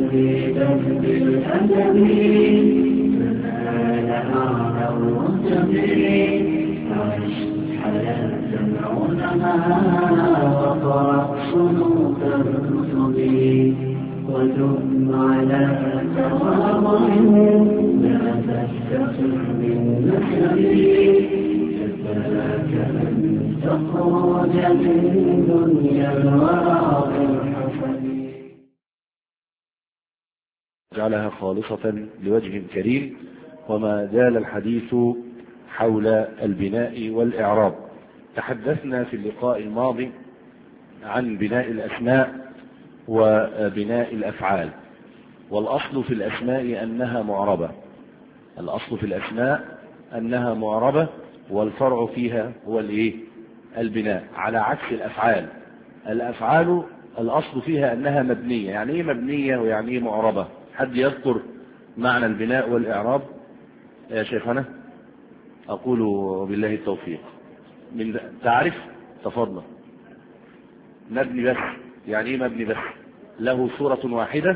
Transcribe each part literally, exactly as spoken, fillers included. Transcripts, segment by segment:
مزيدا بالأدب فنال أعلى الرتب عش حياة العلماء وقرأ صنوف الكتب وثم على تواضع لا تستخف من نسب كفاك أن تخرج من دنيا الورى بالحسب جعلها خالصة لوجه كريم. وما زال الحديث حول البناء والإعراب. تحدثنا في اللقاء الماضي عن بناء الأسماء وبناء الأفعال، والأصل في الأسماء أنها معربة. الأصل في الأسماء أنها معربة، والفرع فيها هو الإيه؟ البناء، على عكس الأفعال. الأفعال الأصل فيها أنها مبنية. يعني إيه مبنية ويعني إيه معربة؟ حد يذكر معنى البناء والإعراب يا شيخنا؟ أقول بالله التوفيق. من تعرف؟ تفضل. مبني بس. يعني إيه مبني بس؟ له صورة واحدة،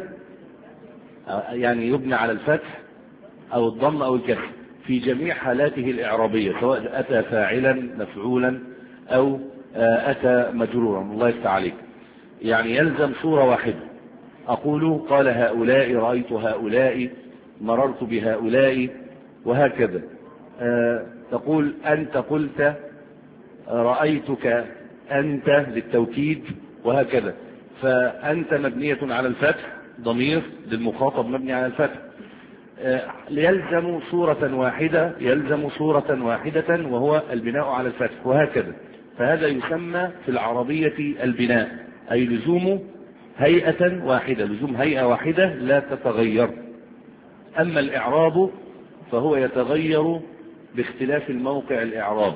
يعني يبنى على الفتح أو الضم أو الكسر في جميع حالاته الإعرابية، سواء أتى فاعلا مفعولا أو أتى مجرورا. الله يفتح عليك. يعني يلزم صورة واحدة. أقول قال هؤلاء، رأيت هؤلاء، مررت بهؤلاء، وهكذا. أه تقول أنت قلت، رأيتك أنت للتوكيد، وهكذا. فأنت مبنية على الفتح، ضمير للمخاطب مبني على الفتح. أه يلزم صورة واحدة، يلزم صورة واحدة وهو البناء على الفتح، وهكذا. فهذا يسمى في العربية البناء، أي لزوم هيئة واحدة، لزوم هيئة واحدة لا تتغير. أما الإعراب فهو يتغير باختلاف الموقع الإعراب.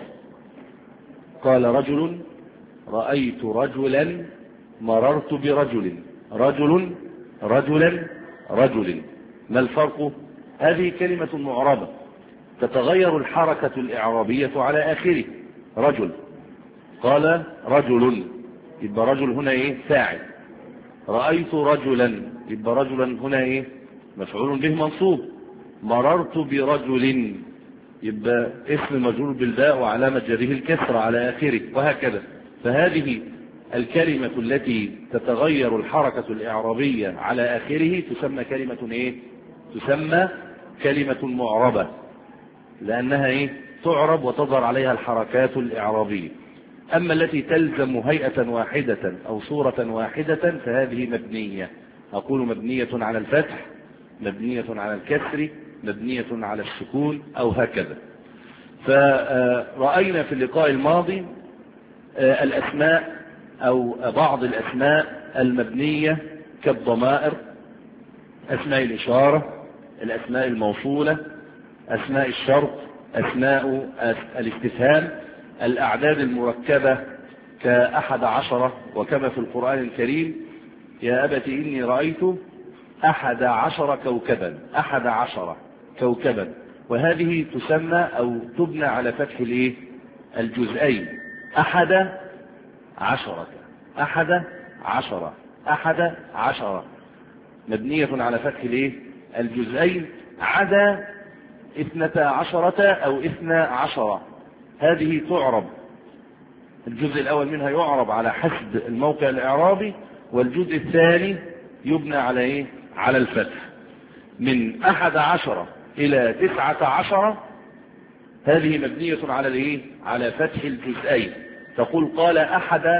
قال رجل، رأيت رجلا، مررت برجل، رجل، رجلا، رجل. ما الفرق؟ هذه كلمة معربة تتغير الحركة الإعرابية على آخره. رجل، قال رجل، يبقى رجل هنا إيه؟ فاعل. رأيت رجلا، يبقى رجلا هنا إيه؟ مفعول به منصوب. مررت برجل، يبقى اسم مجرور بالباء وعلامة جره الكسر على آخره، وهكذا. فهذه الكلمة التي تتغير الحركة الإعرابية على آخره تسمى كلمة إيه؟ تسمى كلمة معربة، لأنها إيه؟ تعرب وتظهر عليها الحركات الإعرابية. أما التي تلزم هيئة واحدة أو صورة واحدة فهذه مبنية. أقول مبنية على الفتح، مبنية على الكسر، مبنية على السكون، أو هكذا. فرأينا في اللقاء الماضي الأسماء أو بعض الأسماء المبنية كالضمائر، أسماء الإشارة، الأسماء الموصولة، أسماء الشرط، أسماء الاستفهام، الأعداد المركبة كأحد عشرة، وكما في القرآن الكريم يا أبت إني رأيت أحد عشر كوكبا، أحد عشر كوكبا. وهذه تسمى أو تبنى على فتح الإيه؟ الجزئين. أحد عشرة، أحد عشرة، أحد عشرة، مبنية على فتح الإيه؟ الجزئين، عدا اثنتا عشرة أو اثنا عشرة. هذه تعرب، الجزء الأول منها يعرب على حسب الموقع الإعرابي، والجزء الثاني يبنى على إيه؟ على الفتح. من أحد عشرة إلى تسعة عشرة هذه مبنية على الإيه؟ على فتح الجزئين. تقول قال أحد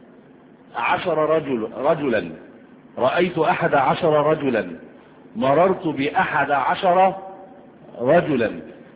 عشر رجل رجلا، رأيت أحد عشر رجلا، مررت بأحد عشر رجلا،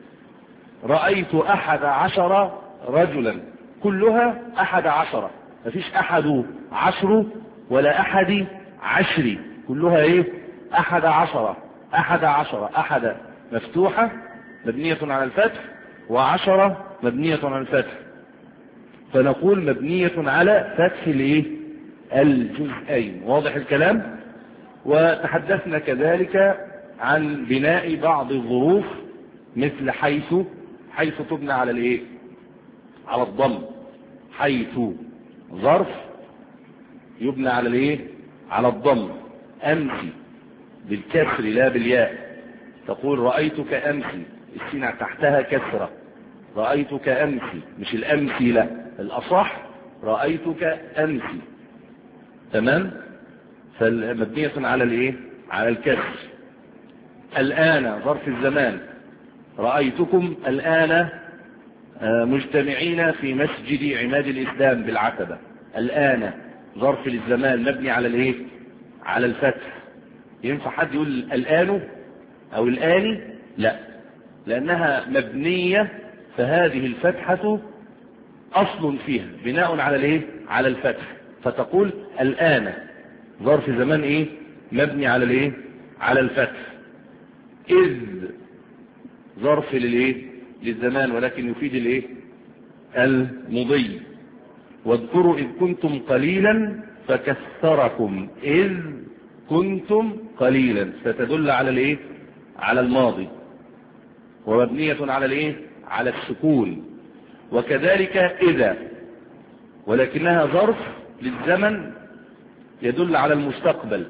رأيت أحد عشر رجلا، كلها أحد عشر. مفيش أحد عشر ولا أحد عشر، كلها إيه؟ أحد عشر، أحد عشر، أحد مفتوحة مبنية على الفتح، وعشرة مبنية على الفتح. فنقول مبنية على فتح الإيه؟ الجزئين. واضح الكلام؟ وتحدثنا كذلك عن بناء بعض الظروف مثل حيث، حيث تبنى على الإيه؟ على الضم. حيث ظرف يبنى على الإيه؟ على الضم. أمس بالكسر لا بالياء. تقول رأيتك أمسي، السين تحتها كسرة، رأيتك أمسي، مش الأمسي لا، الأصح رأيتك أمسي. تمام؟ فمبنية على الايه؟ على الكسر. الآن ظرف الزمان، رأيتكم الآن مجتمعين في مسجد عماد الإسلام بالعتبة. الآن ظرف للزمان مبني على الايه؟ على الفتح. ينفع حد يقول الآن أو الآن؟ لا، لأنها مبنية، فهذه الفتحة أصل فيها بناء على الايه؟ على الفتح. فتقول الآن ظرف زمان ايه؟ مبني على الايه؟ على الفتح. إذ ظرف للايه؟ للزمان، ولكن يفيد الايه؟ المضي. واذكروا إذ كنتم قليلا فكثركم، إذ كنتم قليلا، فتدل على الايه؟ على الماضي، ومبنية على الايه؟ على السكون. وكذلك إذا، ولكنها ظرف للزمن يدل على المستقبل.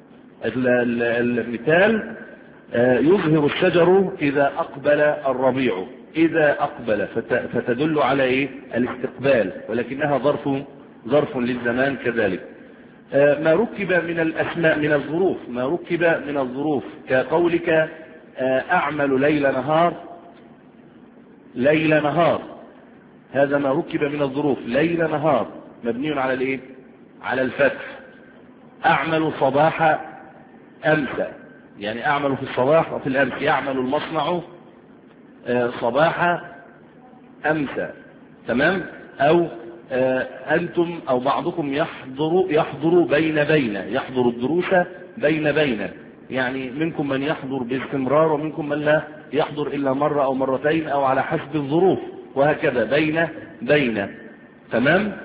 المثال يظهر الشجر إذا أقبل الربيع، إذا أقبل فتدل على إيه؟ الاستقبال، ولكنها ظرف ظرف للزمان كذلك. ما ركب من الأسماء من الظروف، ما ركب من الظروف كقولك أعمل ليل نهار، ليل نهار، هذا ما ركب من الظروف، ليل نهار مبني على الإيه؟ على الفتح. أعمل صباح أمسى، يعني أعمل في الصباح وفي الأمس. يعمل المصنع صباح أمسى. تمام؟ أو أنتم أو بعضكم يحضر يحضر بين بين، يحضر الدروس بين بين، يعني منكم من يحضر باستمرار ومنكم من لا يحضر إلا مرة أو مرتين أو على حسب الظروف، وهكذا بين بين. تمام؟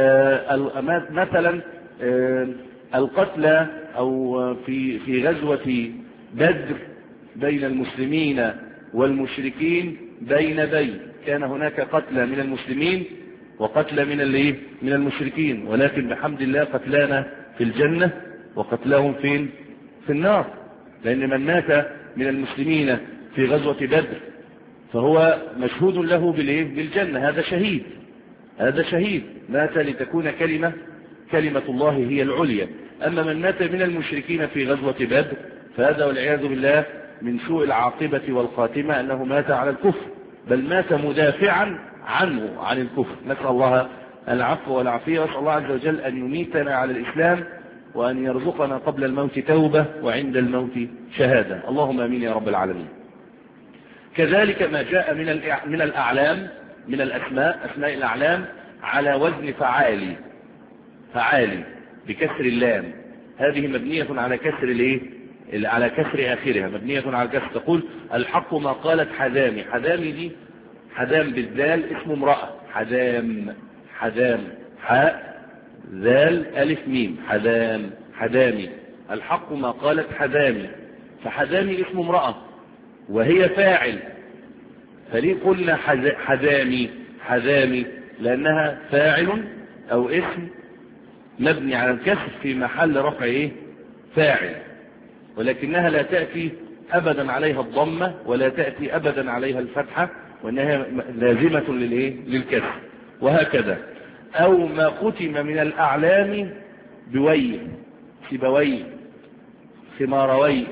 آه مثلا آه القتلى أو في في غزوة بدر بين المسلمين والمشركين بين بين، كان هناك قتلى من المسلمين وقتلى من الايه؟ من المشركين، ولكن بحمد الله قتلانا في الجنة وقتلاهم فين؟ في النار. لأن من مات من المسلمين في غزوة بدر فهو مشهود له بالايه؟ بالجنة، هذا شهيد، هذا شهيد مات لتكون كلمة كلمة الله هي العليا. أما من مات من المشركين في غزوة بدر فهذا والعياذ بالله من سوء العاقبة والخاتمة أنه مات على الكفر، بل مات مدافعا عنه عن الكفر. نسأل الله العفو والعافية، وأسأل الله عز وجل أن يميتنا على الإسلام وأن يرزقنا قبل الموت توبة وعند الموت شهادة، اللهم آمين يا رب العالمين. كذلك ما جاء من من الأعلام، من الأسماء، أسماء الأعلام على وزن فعالي، فعالي بكسر اللام، هذه مبنية على كسر الايه؟ على كسر آخرها، مبنية على كسر. تقول الحق ما قالت حدامي، حدامي دي حدام بالذال اسم امرأة، حدام، حدام، حاء ذال ألف ميم، حدام، حدامي. الحق ما قالت حدامي، فحدامي اسم امرأة وهي فاعل، فليه قلنا حدامي؟ حدامي لأنها فاعل أو اسم مبني على الكسر في محل رفع ايه؟ فاعل، ولكنها لا تأتي أبدا عليها الضمة ولا تأتي أبدا عليها الفتحة، وإنها لازمة للايه؟ للكسر. وهكذا. أو ما ختم من الأعلام بوي، سبوي، خماروي.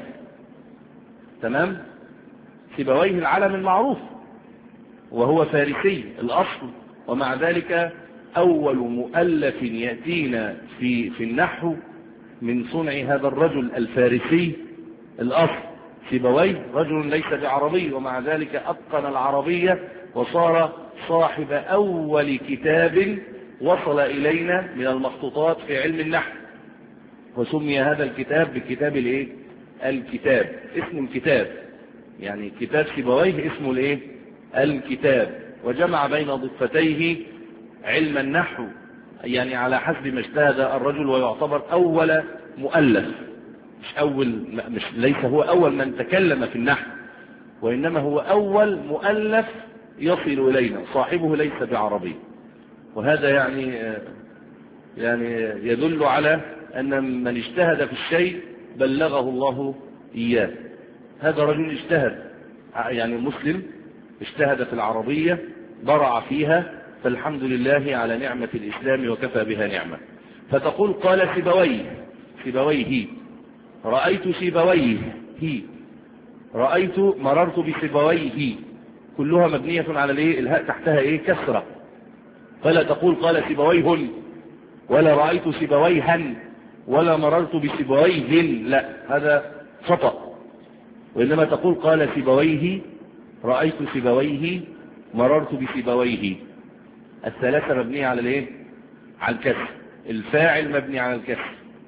تمام؟ سبويه العلم المعروف وهو فارسي الأصل، ومع ذلك أول مؤلف يأتينا في في النحو من صنع هذا الرجل الفارسي الأصل. سيبويه رجل ليس بعربي، ومع ذلك أتقن العربية وصار صاحب أول كتاب وصل إلينا من المخطوطات في علم النحو، وسمي هذا الكتاب بكتاب الايه؟ الكتاب، اسم الكتاب، يعني كتاب سيبويه اسمه الايه؟ الكتاب. وجمع بين ضفتيه علم النحو، يعني على حسب ما اجتهد الرجل، ويعتبر أول مؤلف، مش أول، مش ليس هو أول من تكلم في النحو، وإنما هو أول مؤلف يصل إلينا، صاحبه ليس بعربي. وهذا يعني يعني يدل على أن من اجتهد في الشيء بلغه الله إياه. هذا رجل اجتهد، يعني مسلم اجتهد في العربية برع فيها، فالحمد لله على نعمة الإسلام وكفى بها نعمة. فتقول قال سيبويه، سيبويه رأيت سيبويه، هي رأيت مررت بسيبويه، كلها مبنية على الايه؟ الهاء تحتها ايه؟ كسرة. فلا تقول قال سيبويه ولا رأيت سيبويها ولا مررت بسيبويه، لا، هذا خطأ. وإنما تقول قال سيبويه رأيت سيبويه مررت بسيبويه. الثلاثة مبنية على الايه؟ على الكسر. الفاعل مبني على الكسر،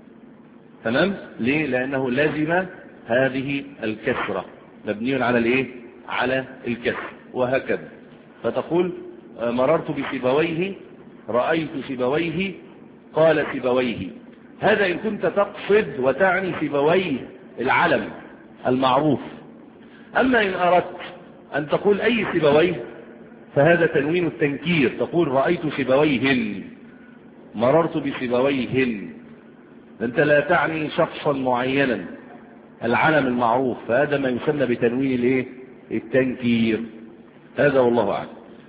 تمام؟ ليه؟ لأنه لازم هذه الكسرة، مبني على الايه؟ على الكسر، وهكذا. فتقول مررت بسيبويه رأيت سيبويه قال سيبويه. هذا إن كنت تقصد وتعني سيبويه العلم المعروف. أما إن أردت أن تقول أي سيبويه فهذا تنوين التنكير، تقول رأيت سيبويهن مررت بسيبويهن، أنت لا تعني شخصا معينا، العلم المعروف، فهذا ما يسمى بتنوين الايه؟ التنكير. هذا والله أعلم.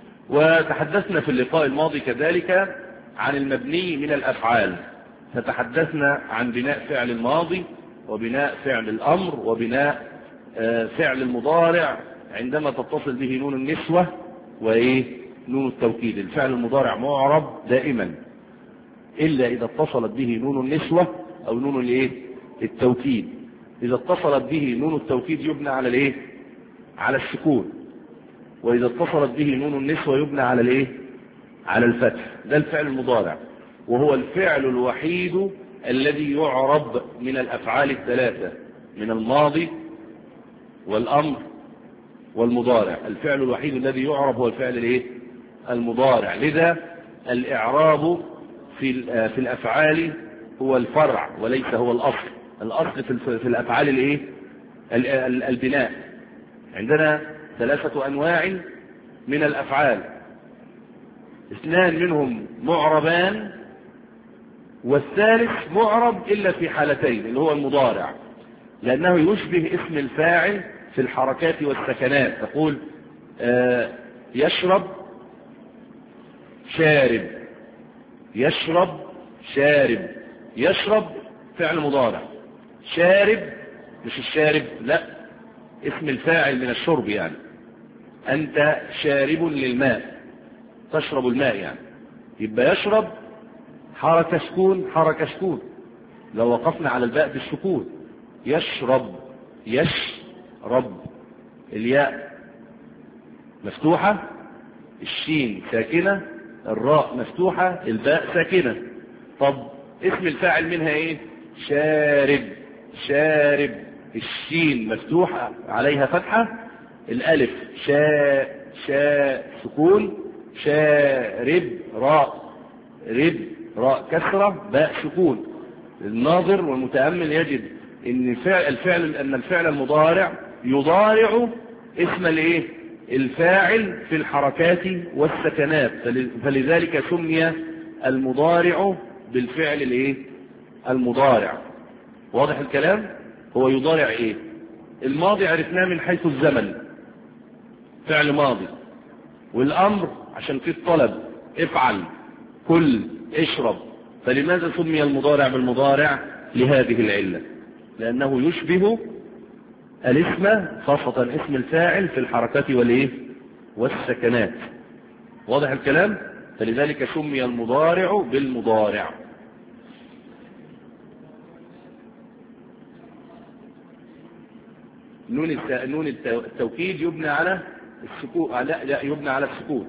وتحدثنا في اللقاء الماضي كذلك عن المبني من الأفعال، فتحدثنا عن بناء فعل الماضي وبناء فعل الأمر وبناء فعل المضارع عندما تتصل به نون النسوة وإيه؟ نون التوكيد. الفعل المضارع معرب دائما إلا إذا اتصلت به نون النسوة أو نون الايه؟ التوكيد. إذا اتصلت به نون التوكيد يبنى على الايه؟ على السكون، وإذا اتصلت به نون النسوة يبنى على الايه؟ على الفتح. ده الفعل المضارع، وهو الفعل الوحيد الذي يعرب من الأفعال الثلاثة، من الماضي والأمر والمضارع. الفعل الوحيد الذي يعرب هو الفعل الايه؟ المضارع. لذا الإعراب في في الأفعال هو الفرع وليس هو الأصل. الأصل في الأفعال الايه؟ البناء. عندنا ثلاثة أنواع من الأفعال، اثنان منهم معربان والثالث معرب إلا في حالتين، اللي هو المضارع، لأنه يشبه اسم الفاعل في الحركات والسكنات. تقول آه يشرب شارب، يشرب شارب، يشرب فعل مضارع، شارب مش الشارب، لا، اسم الفاعل من الشرب، يعني أنت شارب للماء، تشرب الماء يعني. يبقى يشرب حركة سكون حركة سكون، لو وقفنا على الباء بالسكون. يشرب يشرب، الياء مفتوحة، الشين ساكنة، الراء مفتوحة، الباء ساكنة. طب اسم الفاعل منها ايه؟ شارب، شارب، الشين مفتوحة عليها فتحة، الالف شاء شاء سكون، شارب راء رب راء كسرة باء سكون. الناظر والمتأمل يجد ان الفعل, الفعل ان الفعل المضارع يضارع اسم الايه؟ الفاعل في الحركات والسكنات، فلذلك سمي المضارع بالفعل الايه؟ المضارع. واضح الكلام؟ هو يضارع ايه؟ الماضي عرفناه من حيث الزمن، فعل ماضي، والامر عشان فيه الطلب، افعل، كل، اشرب. فلماذا سمي المضارع بالمضارع؟ لهذه العلة، لأنه يشبه الاسم، خاصة اسم الفاعل في الحركات والايه؟ والسكنات. واضح الكلام؟ فلذلك سمي المضارع بالمضارع. نون نون التوكيد يبنى على السكون، لا لا يبنى على السكون.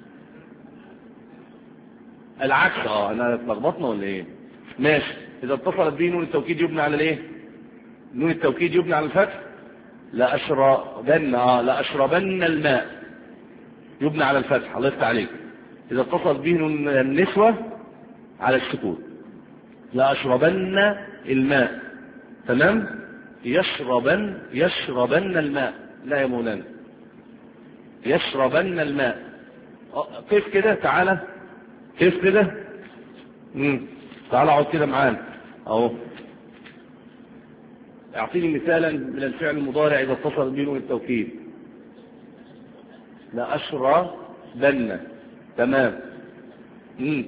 العكس، اه انا اتلخبطنا ولا ايه؟ ماشي. اذا اتصلت به نون التوكيد يبنى على الايه؟ نون التوكيد يبنى على الفتح. لا اشربن اه لا اشربن الماء يبنى على الفتح، الله يفتح عليك. اذا اتصلت به نون النسوة على السكون. لا اشربن الماء، تمام. يشربن يشربن الماء، لا يا مولانا، يشربن الماء. كيف كده؟ تعالى كيف كده؟ امم تعالى اقعد كده معانا اهو. اعطيني مثالا من الفعل المضارع إذا اتصل به نون التوكيد. لا أشربن. تمام. مم.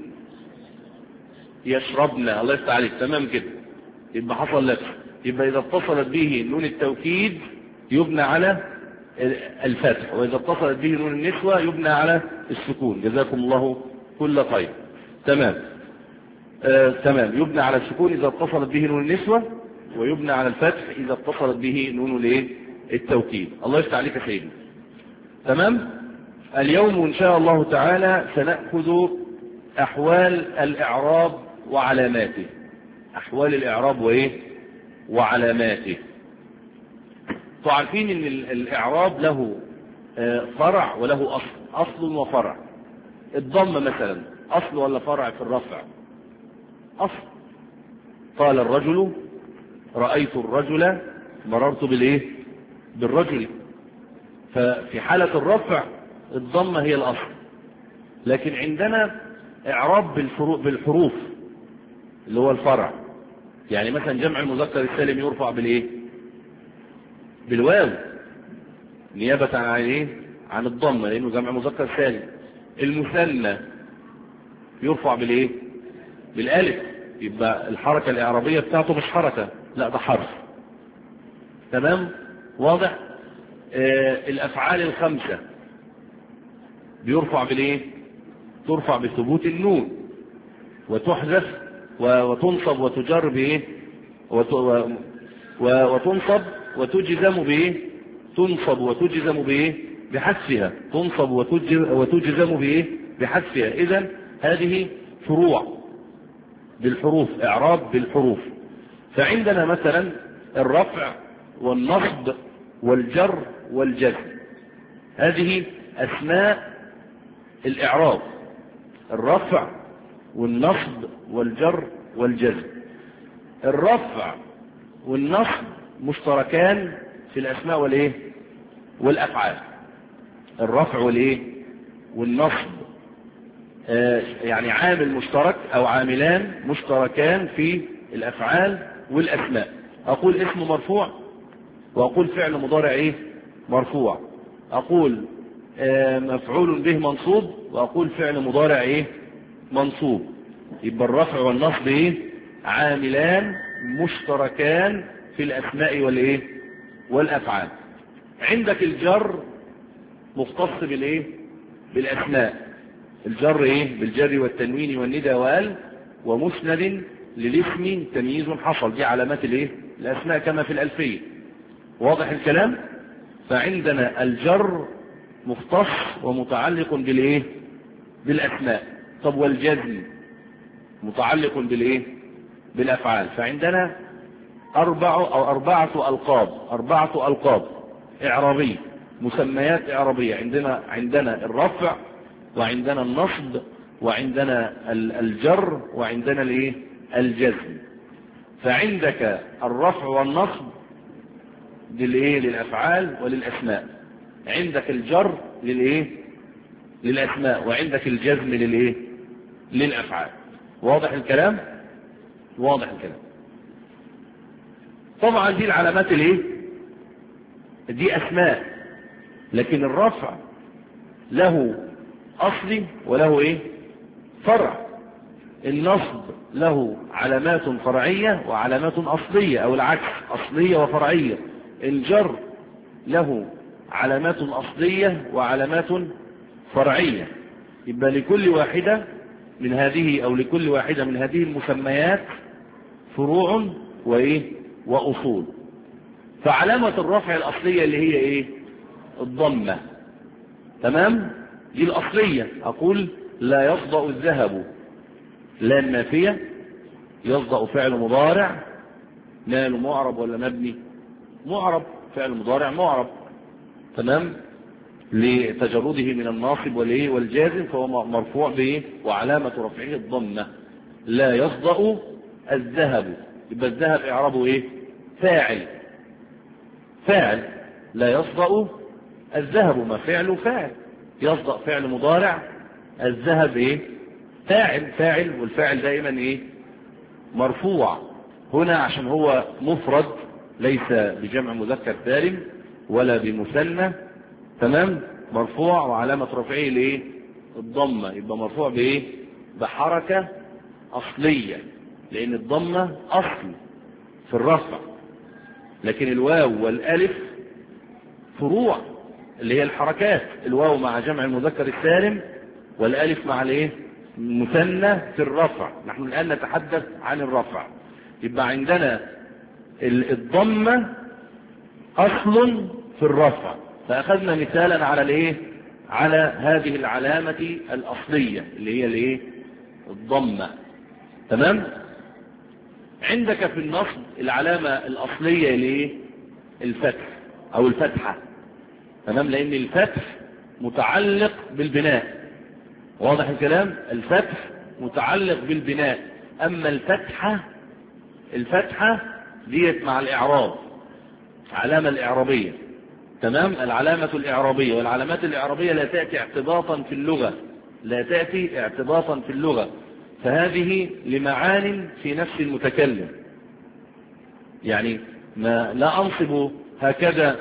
يشربن. الله يفتح عليك. تمام كده. يبقى حصل لك. يبقى إذا اتصلت به نون التوكيد يبنى على الفتح، وإذا اتصلت به نون النسوة يبنى على السكون. جزاكم الله كل خير. تمام. آه تمام. يبنى على السكون إذا اتصلت به نون النسوة، ويبنى على الفتح إذا اتصلت به نون الايه التوكيد. الله يفتح عليك يا سيدي. تمام. اليوم إن شاء الله تعالى سنأخذ أحوال الإعراب وعلاماته. أحوال الإعراب وإيه وعلاماته. تعرفين ان الإعراب له فرع وله أصل. أصل وفرع. الضم مثلا أصل ولا فرع في الرفع؟ أصل. قال الرجل رأيت الرجل مررت بالإيه بالرجل. ففي حالة الرفع الضمة هي الأصل. لكن عندنا إعراب بالحروف اللي هو الفرع. يعني مثلا جمع المذكر السالم يرفع بالإيه بالواو نيابة عن ايه عن الضمة لانه جمع مذكر سالم. المثنى يرفع بالايه بالالف. يبقى الحركة الاعرابية بتاعته مش حركة، لا ده حرف. تمام. واضح. آه الافعال الخمسة بيرفع بالايه ترفع بثبوت النون، وتحذف وتنصب وتجر بايه وتنصب وتجزم بايه تنصب وتجزم بايه بحذفها. تنصب وتجزم بايه بحذفها. اذا هذه فروع بالحروف. اعراب بالحروف. فعندنا مثلا الرفع والنصب والجر والجزم. هذه اسماء الاعراب. الرفع والنصب والجر والجزم. الرفع والنصب مشتركان في الاسماء والايه والافعال. الرفع والايه والنصب آه يعني عامل مشترك او عاملان مشتركان في الافعال والاسماء. اقول اسم مرفوع واقول فعل مضارع ايه مرفوع. اقول آه مفعول به منصوب واقول فعل مضارع ايه منصوب. يبقى الرفع والنصب ايه عاملان مشتركان في الاسماء والايه والافعال. عندك الجر مختص بالايه بالاسماء. الجر ايه بالجر والتنوين والندى وال ومسند للاسم تمييز حصل. دي علامات الايه الاسماء كما في الالفيه. واضح الكلام. فعندنا الجر مختص ومتعلق بالايه بالاسماء. طب والجزم متعلق بالايه بالافعال. فعندنا اربع او اربعه القاب اربعه القاب اعرابيه مسميات اعرابيه. عندنا عندنا الرفع وعندنا النصب وعندنا الجر وعندنا الايه الجزم. فعندك الرفع والنصب للايه للافعال وللاسماء. عندك الجر للايه للاسماء وعندك الجزم للايه للافعال. واضح الكلام واضح الكلام. طبعا دي العلامات الايه دي اسماء. لكن الرفع له اصلي وله ايه فرع. النصب له علامات فرعية وعلامات اصلية او العكس اصلية وفرعية. الجر له علامات اصلية وعلامات فرعية. يبقى لكل واحدة من هذه او لكل واحدة من هذه المسميات فروع وايه واصول. فعلامة الرفع الاصلية اللي هي ايه الضمة. تمام. دي الاصلية. اقول لا يصدأ الذهب. لا النافية. يصدأ فعل مضارع ماله معرب ولا مبني معرب. فعل مضارع معرب. تمام. لتجرده من الناصب والايه والجازم فهو مرفوع بايه وعلامة رفعه الضمة. لا يصدأ الذهب. يبقى الذهب اعرابه ايه فاعل. فاعل. لا يصدأ الذهب ما فعله فاعل. يصدأ فعل مضارع. الذهب ايه فاعل. فاعل والفاعل دائما ايه مرفوع. هنا عشان هو مفرد ليس بجمع مذكر سالم ولا بمثنى، تمام، مرفوع وعلامة رفعه الايه؟ الضمة. يبقى مرفوع بايه؟ بحركة اصلية، لان الضمة اصل في الرفع، لكن الواو والالف فروع اللي هي الحركات، الواو مع جمع المذكر السالم والالف مع الايه؟ المثنى في الرفع. نحن الان نتحدث عن الرفع. يبقى عندنا الضمة اصل في الرفع، فاخذنا مثالا على الايه؟ على هذه العلامة الاصلية اللي هي الايه؟ الضمة. تمام. عندك في النصب العلامة الاصلية الايه؟ الفتح او الفتحة. تمام، لان الفتح متعلق بالبناء. واضح الكلام؟ الفتح متعلق بالبناء، اما الفتحة الفتحة ديت مع الاعراب، علامة الاعرابية. تمام، العلامة الاعرابية، والعلامات الاعرابية لا تأتي اعتباطا في اللغة، لا تأتي اعتباطا في اللغة، فهذه لمعان في نفس المتكلم. يعني ما لا انصب هكذا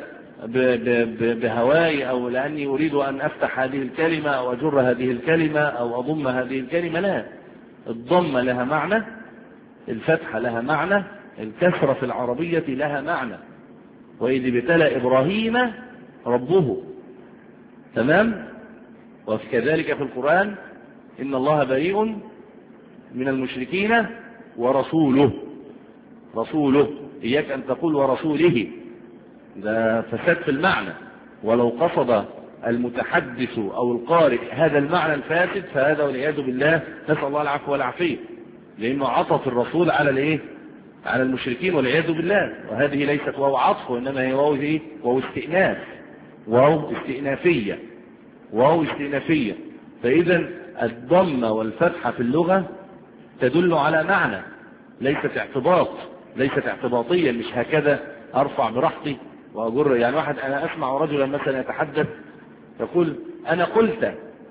بهواي او لاني اريد ان افتح هذه الكلمة او اجر هذه الكلمة او اضم هذه الكلمة، لا، الضمة لها معنى، الفتحة لها معنى، الكسرة في العربية لها معنى. وإذ ابتلى إبراهيم ربه. تمام. وكذلك في القرآن إن الله بريء من المشركين ورسوله. رسوله، إياك أن تقول ورسوله، ده فساد في المعنى. ولو قصد المتحدث أو القارئ هذا المعنى الفاسد فهذا والعياذ بالله، نسأل الله العفو والعافية، لأنه عطف الرسول على الايه؟ على المشركين والعياذ بالله. وهذه ليست واو عطف، وإنما هي واو ايه؟ واو استئناف، واو استئنافية، واو استئنافية. فإذا الضمة والفتحة في اللغة تدل على معنى، ليست اعتباط، ليست اعتباطية، مش هكذا أرفع براحتي وأجر. يعني واحد، أنا أسمع رجلا مثلا يتحدث يقول أنا قلت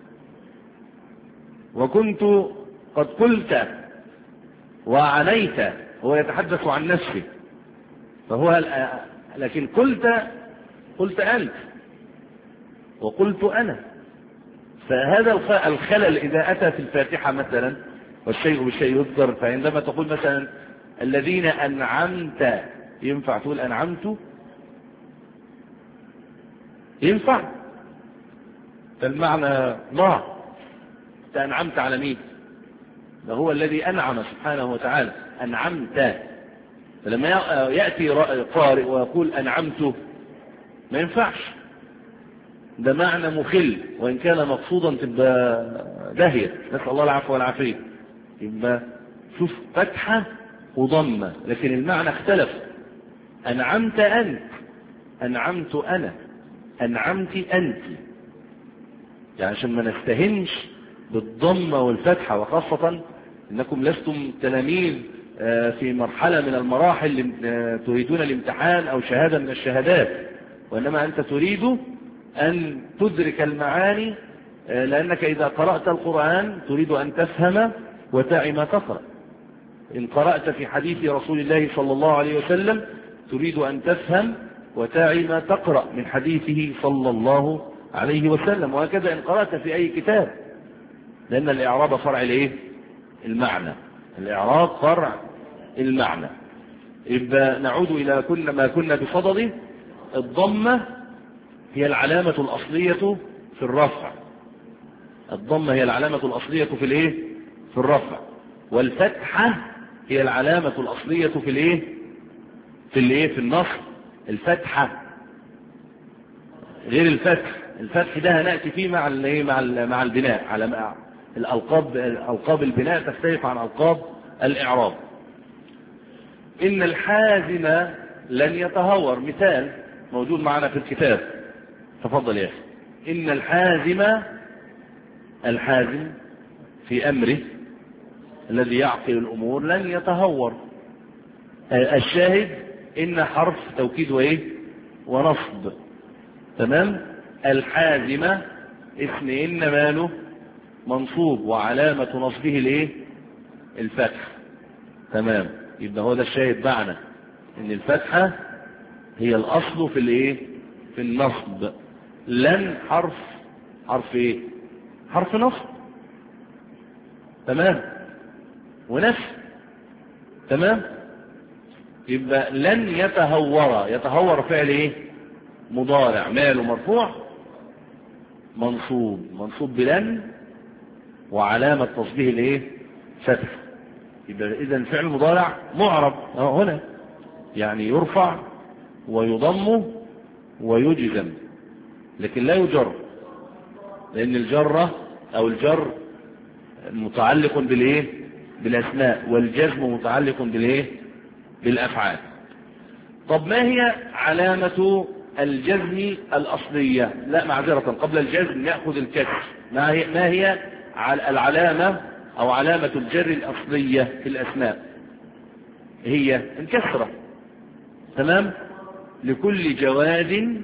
وكنت قد قلت وعنيت، هو يتحدث عن نفسه، فهو لكن قلت قلت أنت وقلت أنا. فهذا الخلل إذا أتى في الفاتحة مثلا، والشيء بالشيء يذكر، فعندما تقول مثلا الذين أنعمت، ينفع تقول أنعمت؟ ينفع؟ فالمعنى ضاع. أنعمت على مين؟ ده هو الذي أنعم سبحانه وتعالى، أنعمت. فلما يأتي قارئ ويقول أنعمت ما ينفعش، ده معنى مخل، وإن كان مقصودا تبقى داهية، نسأل الله العفو والعافية. يبقى شوف فتحة وضمة، لكن المعنى اختلف. أنعمت أنت، أنعمت أنا، أنعمت أنت، يعني عشان ما نستهنش بالضمة والفتحة، وخاصة إنكم لستم تلاميذ في مرحلة من المراحل تريدون الامتحان أو شهادة من الشهادات، وإنما أنت تريد أن تدرك المعاني، لأنك إذا قرأت القرآن تريد أن تفهم وتعي ما تقرأ. إن قرأت في حديث رسول الله صلى الله عليه وسلم تريد أن تفهم وتعي ما تقرأ من حديثه صلى الله عليه وسلم، وهكذا إن قرأت في أي كتاب، لأن الإعراب فرع الإيه؟ المعنى. الإعراب فرع المعنى. إذا نعود إلى كل ما كنا بصدده، الضمة هي العلامة الأصلية في الرفع. الضمة هي العلامة الأصلية في الإيه؟ في الرفع. والفتحة هي العلامة الأصلية في الإيه؟ في الإيه؟ في النصب. الفتحة غير الفتح. الفتح ده هنأتي فيه مع الإيه؟ مع مع البناء، على الألقاب. ألقاب البناء تختلف عن ألقاب الإعراب. إن الحازم لن يتهور، مثال موجود معنا في الكتاب، تفضل يا أخي. إن الحازم، الحازم في أمره الذي يعقل الأمور لن يتهور. الشاهد إن حرف توكيد وإيه؟ ونصب. تمام. الحازم اسم إن ماله منصوب، وعلامة نصبه الإيه؟ الفتح. تمام. يبقى هو ده الشاهد معنا، إن الفتحة هي الأصل في الايه؟ في النصب. لن حرف حرف ايه؟ حرف نصب، تمام، ونفس، تمام. يبقى لن يتهور، يتهور فعل ايه؟ مضارع، ماله مرفوع منصوب، منصوب بلن وعلامة تصبيه الايه؟ فتح. يبقى اذا فعل مضارع معرب هنا، يعني يرفع ويضم ويجزم، لكن لا يجر، لان الجرة او الجر متعلق بالايه؟ بالاسماء، والجزم متعلق بالايه؟ بالافعال. طب ما هي علامة الجزم الاصلية؟ لا معذرة، قبل الجزم يأخذ الكسر. ما هي, ما هي العلامة او علامة الجر الاصلية في الاسماء؟ هي الكسرة، تمام. لكل جواد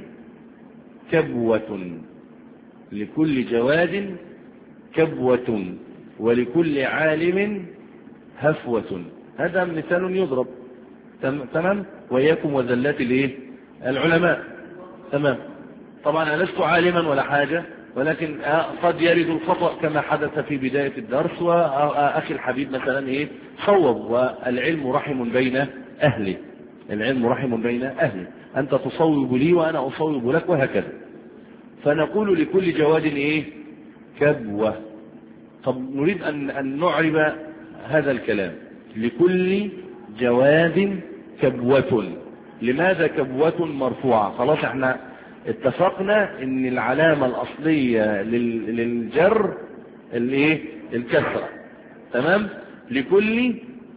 كبوة، لكل جواد كبوة، ولكل عالم هفوة. هذا مثال يضرب، تمام. وإياكم وذلات الايه؟ العلماء، تمام. طبعا انا لست عالما ولا حاجة، ولكن قد يرد الخطأ كما حدث في بداية الدرس، واخي الحبيب مثلا ايه؟ صوب. والعلم رحم بين اهله، العلم رحم بين اهله، انت تصوب لي وانا اصوب لك، وهكذا. فنقول لكل جواد ايه؟ كبوة. طب نريد ان ان نعرب هذا الكلام. لكل جواد كبوة، لماذا كبوة مرفوعة؟ خلاص احنا اتفقنا ان العلامة الاصلية للجر الايه؟ الكسرة، تمام. لكل،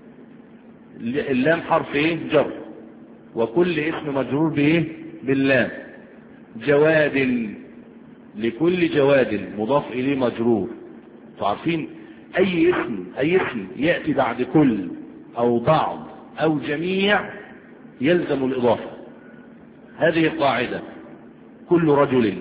اللام حرف ايه؟ جر، وكل اسم مجرور بايه؟ باللام. جواد، لكل جواد مضاف اليه مجرور. تعرفين اي اسم، اي اسم يأتي بعد كل او بعض او جميع يلزم الاضافة. هذه القاعدة. كل رجل،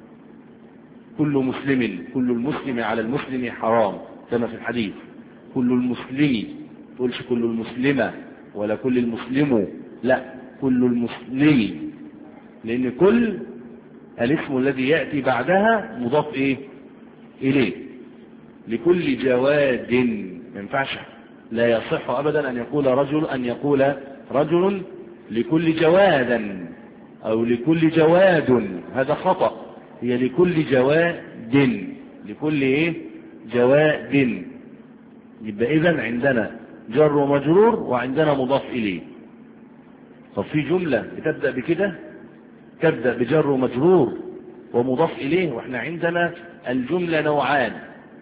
كل مسلم، كل المسلم على المسلم حرام، كما في الحديث. كل المسلم، تقولش كل المسلمة ولا كل المسلم، لا، كل المسلم، لان كل الاسم الذي يأتي بعدها مضاف ايه؟ اليه. لكل جواد، ما ينفعش، لا يصح ابدا ان يقول رجل، ان يقول رجل لكل جوادا او لكل جواد، هذا خطأ. هي لكل جواد، لكل ايه؟ جواد. يبقى اذا عندنا جر ومجرور وعندنا مضاف اليه. طب في جملة بتبدأ بكده، تبدأ بجر ومجرور ومضاف اليه، واحنا عندنا الجملة نوعان،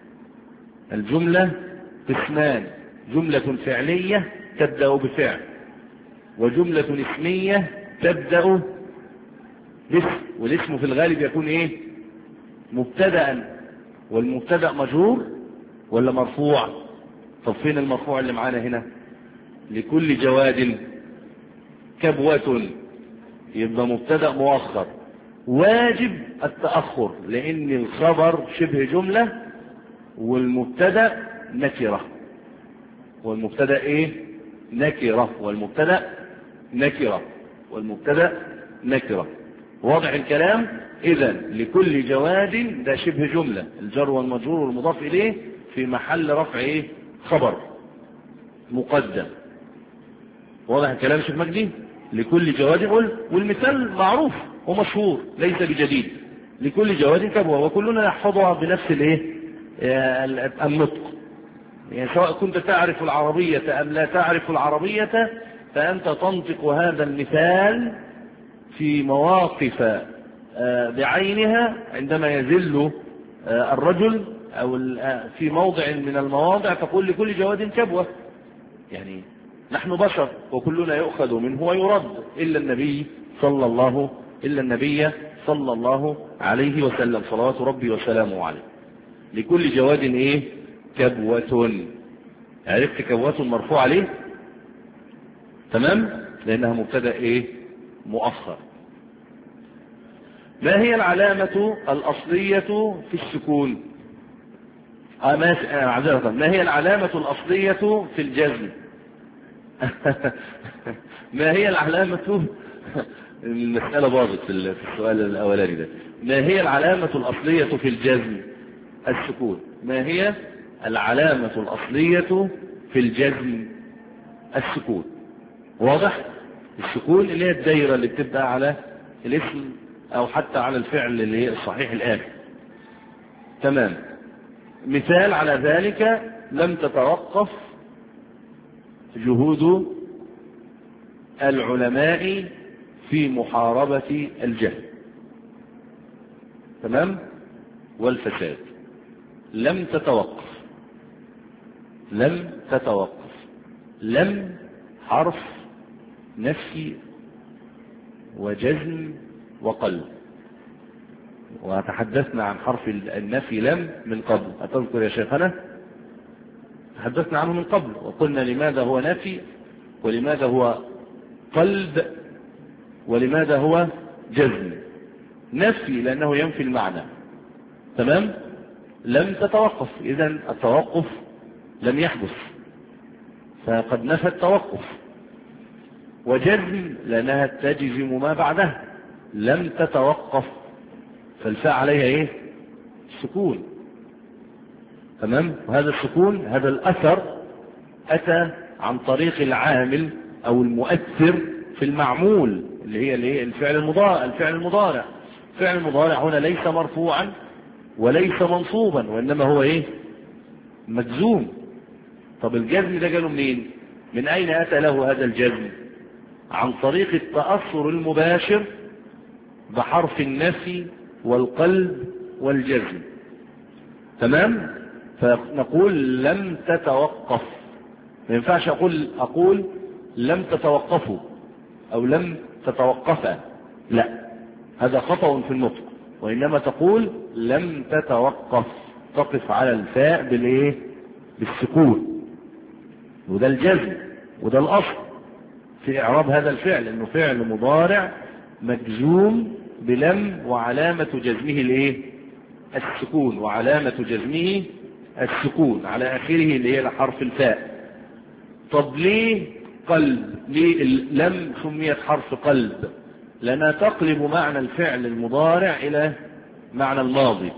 الجملة قسمان: جملة فعلية تبدأ بفعل، وجملة اسمية تبدأ باسم. والاسم في الغالب يكون ايه؟ مبتدأ، والمبتدأ مجرور ولا مرفوع؟ طب فين المرفوع اللي معانا هنا؟ لكل جواد كبوة، يبقى مبتدأ مؤخر واجب التأخر، لأن الخبر شبه جملة والمبتدأ نكرة، والمبتدأ ايه؟ نكرة، والمبتدأ نكرة، والمبتدأ نكرة. واضح الكلام؟ إذا لكل جواد ده شبه جملة، الجر والمجرور والمضاف إليه في محل رفع ايه؟ خبر مقدم. واضح الكلام شيخ مجدي؟ لكل جواد، قل، والمثال معروف ومشهور ليس بجديد. لكل جواد كبوة، وكلنا نحفظها بنفس الايه؟ النطق. يعني سواء كنت تعرف العربية ام لا تعرف العربية، فانت تنطق هذا المثال في مواقف بعينها، عندما يذل الرجل او في موضع من المواضع تقول لكل جواد كبوة. يعني نحن بشر وكلنا يؤخذ منه ويرد، إلا النبي صلى الله إلا النبي صلى الله عليه وسلم، صلوات ربي وسلامه عليه. لكل جواد ايه؟ كبوة. عرفت كبوة مرفوع عليه؟ تمام، لأنها مبتدأ ايه؟ مؤخر. ما هي العلامة الأصلية في السكون؟ آه معذرة، ما هي العلامة الأصلية في الجزم؟ ما هي العلامة المسألة باظت في السؤال الأولاني ده. ما هي العلامة الأصلية في الجزم؟ السكون. ما هي العلامة الأصلية في الجزم؟ السكون. واضح؟ السكون اللي هي الدايرة اللي بتبقى على الاسم أو حتى على الفعل اللي هي الصحيح الآخر. تمام. مثال على ذلك: لم تتوقف جهود العلماء في محاربة الجهل. تمام؟ والفساد. لم تتوقف. لم تتوقف. لم حرف نفي وجزم وقلب. وتحدثنا عن حرف النفي لم من قبل، أتذكر يا شيخنا؟ تحدثنا عنه من قبل وقلنا لماذا هو نفي ولماذا هو قلب ولماذا هو جزم. نفي لأنه ينفي المعنى. تمام؟ لم تتوقف، إذن التوقف لم يحدث فقد نفى التوقف. وجزم لأنها تجزم ما بعدها. لم تتوقف فالفاء عليها ايه؟ السكون. تمام؟ وهذا السكون هذا الأثر أتى عن طريق العامل أو المؤثر في المعمول اللي هي اللي هي الفعل المضارع. الفعل المضارع الفعل المضارع هنا ليس مرفوعا وليس منصوبا وإنما هو ايه؟ مجزوم. طب الجزم ده جاله منين؟ من أين أتى له هذا الجزم؟ عن طريق التأثر المباشر بحرف النفي والقلب والجزم. تمام؟ فنقول لم تتوقف. ما ينفعش أقول أقول لم تتوقفوا أو لم تتوقفا، لا، هذا خطأ في النطق. وإنما تقول لم تتوقف، تقف على الفاء بالإيه؟ بالسكون. وده الجزم وده الأصل في إعراب هذا الفعل، إنه فعل مضارع مجزوم بلم وعلامة جزمه الايه؟ السكون. وعلامة جزمه السكون على آخره اللي هي حرف الفاء. طب ليه قلب؟ ليه لم سميت حرف قلب؟ لأنها تقلب معنى الفعل المضارع إلى معنى الماضي.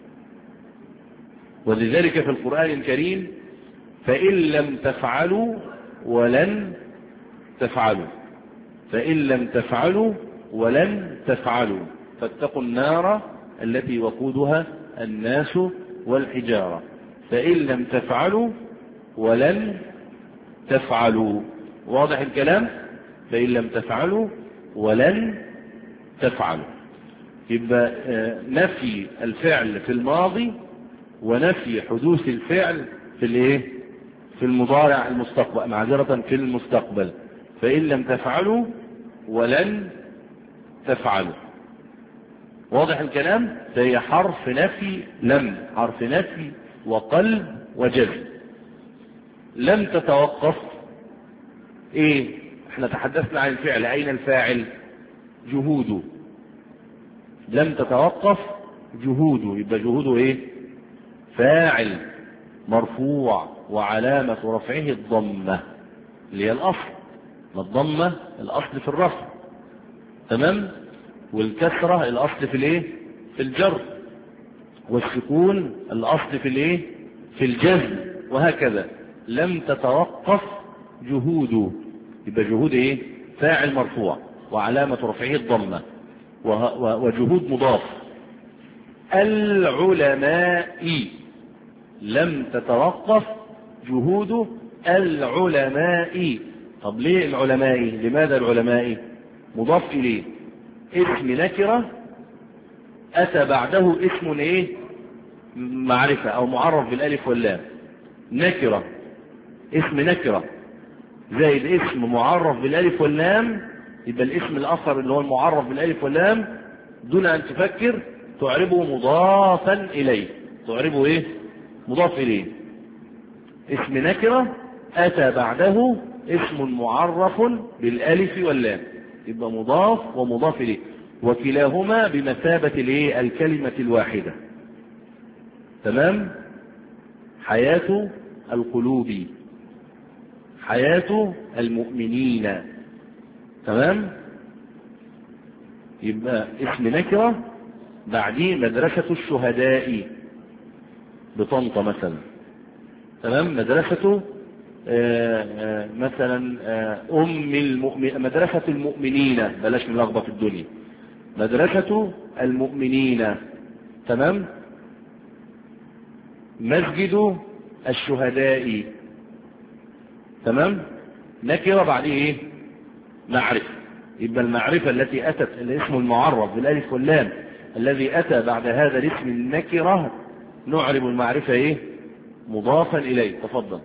ولذلك في القرآن الكريم: فإن لم تفعلوا ولن تفعلوا، فإن لم تفعلوا ولن تفعلوا فاتقوا النار التي وقودها الناس والحجارة. فإن لم تفعلوا ولن تفعلوا. واضح الكلام؟ فإن لم تفعلوا ولن تفعلوا. يبقى نفي الفعل في الماضي ونفي حدوث الفعل في الايه؟ في المضارع المستقبل، معذرة في المستقبل. فإن لم تفعلوا ولن تفعلوا. واضح الكلام؟ فهي حرف نفي لم، حرف نفي وقلب وجزم. لم تتوقف ايه؟ احنا تحدثنا عن الفعل، اين الفاعل؟ جهوده. لم تتوقف جهوده، يبقى جهوده ايه؟ فاعل مرفوع وعلامة رفعه الضمة اللي هي الأصل. الضمة الأصل في الرفع. تمام؟ والكسرة الأصل في الايه؟ في الجر. والسكون الأصل في الايه؟ في الجزم. وهكذا. لم تتوقف جهوده، يبقى جهود ايه؟ فاعل مرفوع وعلامة رفعه الضمة. وجهود مضاف. العلماء لم تتوقف جهود العلماء. طب ليه العلماء؟ لماذا العلماء؟ مضاف إليه، اسم نكرة أتى بعده اسم ايه؟ معرفة أو معرف بالألف واللام. نكرة اسم نكرة زائد اسم معرف بالألف واللام، يبقى الاسم الآخر اللي هو المعرف بالألف واللام دون أن تفكر تعربه مضافا إليه. تعربه ايه؟ مضاف إليه. اسم نكرة أتى بعده اسم معرف بالألف واللام، يبقى مضاف ومضاف إليه، وكلاهما بمثابة الايه؟ الكلمة الواحدة. تمام؟ حياة القلوب، حياة المؤمنين. تمام؟ يبقى اسم نكرة بعديه مدرسة الشهداء بطنطا مثلا. تمام. مدرسة آآ آآ مثلا آآ أم المؤمن مدرسة المؤمنين، بلاش نلخبط الدنيا، مدرسة المؤمنين. تمام. مسجد الشهداء. تمام. نكرة بعديه ايه؟ معرفة. يبقى المعرفة التي أتت الاسم المعرف بالالف واللام الذي أتى بعد هذا الاسم النكرة نعرب المعرفة ايه؟ مضافا إليه. تفضل.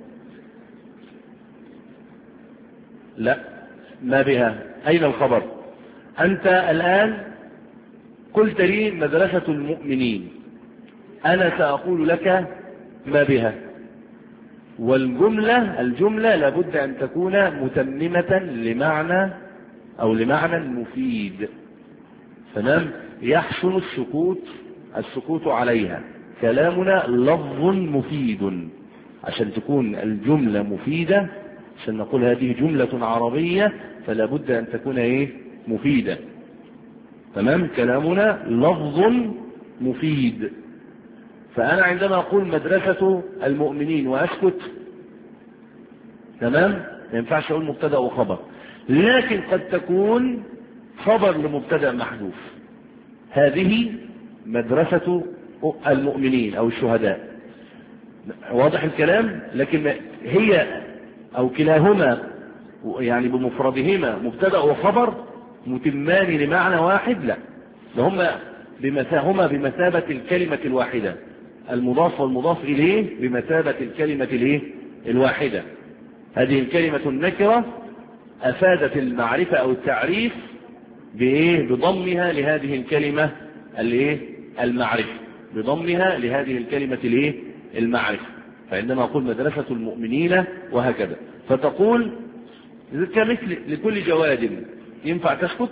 لا، ما بها. أين الخبر؟ أنت الآن قلت لي مدرسة المؤمنين، أنا سأقول لك ما بها، والجملة الجملة لابد أن تكون متممة لمعنى أو لمعنى مفيد. تمام. يحسن السكوت السكوت عليها. كلامنا لفظ مفيد، عشان تكون الجملة مفيدة، عشان نقول هذه جملة عربية فلا بد أن تكون ايه؟ مفيدة. تمام. كلامنا لفظ مفيد. فأنا عندما أقول مدرسة المؤمنين وأسكت، تمام، ما ينفعش أقول مبتدأ وخبر، لكن قد تكون خبر لمبتدأ محذوف. هذه مدرسة المؤمنين أو الشهداء. واضح الكلام؟ لكن هي أو كلاهما يعني بمفردهما مبتدأ وخبر متمان لمعنى واحد؟ لا، هما بمثابة بمثابة الكلمة الواحدة. المضاف والمضاف إليه بمثابة الكلمة الايه؟ الواحدة. هذه الكلمة النكرة أفادت المعرفة أو التعريف بإيه؟ بضمها لهذه الكلمة الايه؟ المعرفة، بضمها لهذه الكلمة الايه؟ المعرفة. فعندما أقول مدرسة المؤمنين وهكذا، فتقول كمثل لكل جواد ينفع تسكت؟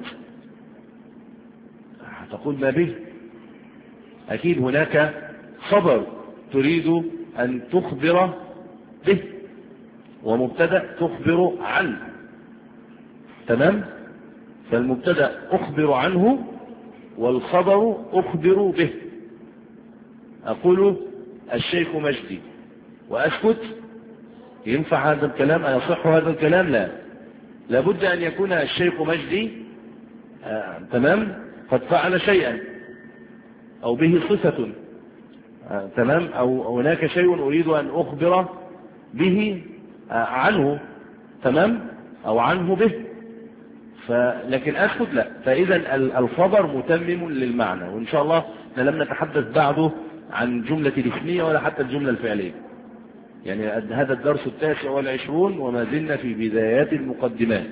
تقول ما به. أكيد هناك خبر تريد أن تخبر به، ومبتدأ تخبر عنه. تمام. فالمبتدأ أخبر عنه والخبر أخبر به. أقول الشيخ مجدي وأسكت، ينفع هذا الكلام؟ أيصح هذا الكلام؟ لا، لابد أن يكون الشيخ مجدي آه تمام قد فعل شيئا أو به صفة، آه تمام، أو هناك شيء أريد أن أخبر به آه عنه، تمام، أو عنه به. لكن أسكت لا. فإذا الخبر متمم للمعنى. وإن شاء الله لم نتحدث بعده عن جملة الاسمية ولا حتى الجملة الفعلية. يعني هذا الدرس التاسع والعشرون وما زلنا في بدايات المقدمات،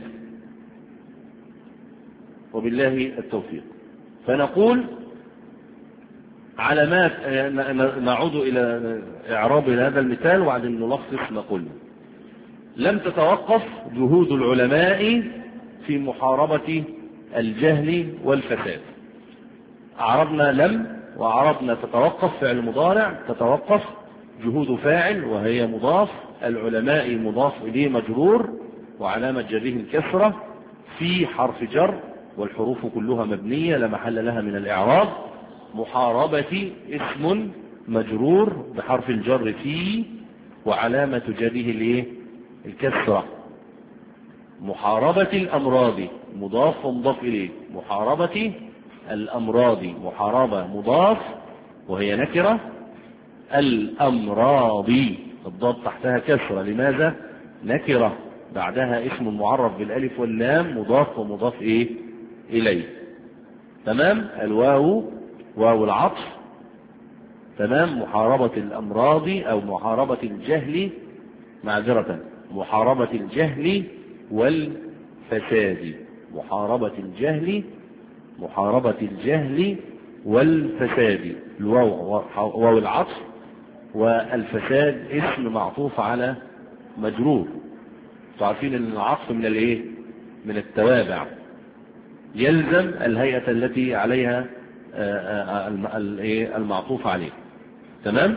وبالله التوفيق. فنقول علامات، نعود إلى إعراب هذا المثال وبعدين نلخص. نقول لم تتوقف جهود العلماء في محاربة الجهل والفساد. أعربنا لم وأعربنا تتوقف فعل مضارع، تتوقف جهود فاعل وهي مضاف، العلماء مضاف إليه مجرور وعلامة جره الكسرة، في حرف جر والحروف كلها مبنية لا محل لها من الإعراب. محاربة اسم مجرور بحرف الجر في وعلامة جره الكسرة. محاربة الأمراض مضاف ومضاف إليه. محاربة الأمراض، محاربة مضاف وهي نكرة. الأمراض الضاد تحتها كسرة، لماذا؟ نكرة بعدها اسم معرف بالألف واللام مضاف ومضاف إيه؟ إليه. تمام. الواو واو العطف. تمام. محاربة الأمراض أو محاربة الجهل، معذرة، محاربة الجهل والفساد. محاربة الجهل محاربة الجهل والفساد. الواو واو العطف، والفساد اسم معطوف على مجرور. تعرفين ان العطف من الايه؟ من التوابع، يلزم الهيئة التي عليها المعطوف عليه. تمام.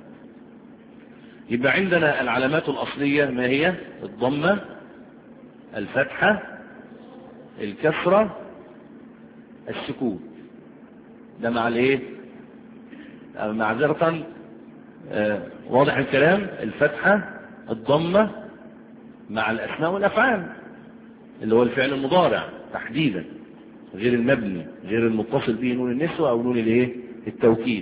يبقى عندنا العلامات الأصلية ما هي؟ الضمة، الفتحة، الكسرة، السكون، ده مع الايه؟ معذرة آه واضح الكلام. الفتحة الضمة مع الأسماء والأفعال اللي هو الفعل المضارع تحديدا، غير المبني، غير المتصل به نون النسوة أو نون الايه؟ التوكيد.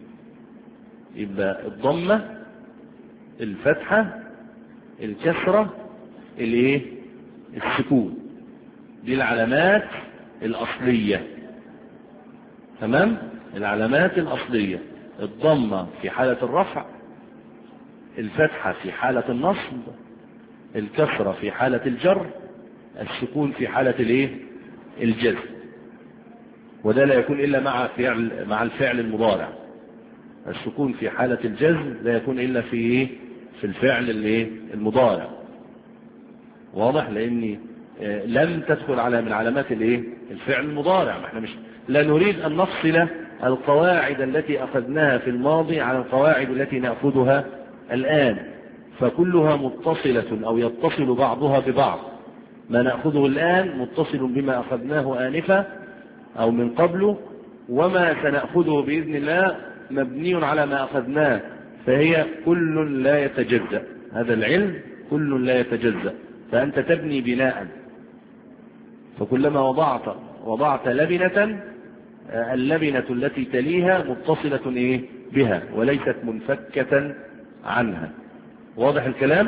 يبقى الضمة، الفتحة، الكسرة، الايه؟ السكون، دي العلامات الأصلية. تمام؟ العلامات الأصلية: الضمة في حالة الرفع، الفتحة في حالة النصب، الكسرة في حالة الجر، السكون في حالة الايه؟ الجزم. وده لا يكون إلا مع فعل مع الفعل المضارع. السكون في حالة الجزم لا يكون إلا في ايه؟ في الفعل الايه؟ المضارع. واضح؟ لأني لم تدخل على من علامات الايه؟ الفعل المضارع. ما احنا مش لا نريد ان نفصل القواعد التي اخذناها في الماضي على القواعد التي ناخذها الان، فكلها متصلة او يتصل بعضها ببعض. ما ناخذه الان متصل بما اخذناه انفا او من قبله، وما سناخذه باذن الله مبني على ما اخذناه، فهي كل لا يتجزأ. هذا العلم كل لا يتجزأ، فانت تبني بناء، فكلما وضعت وضعت لبنة، اللبنة التي تليها متصلة ايه؟ بها وليست منفكة عنها. واضح الكلام؟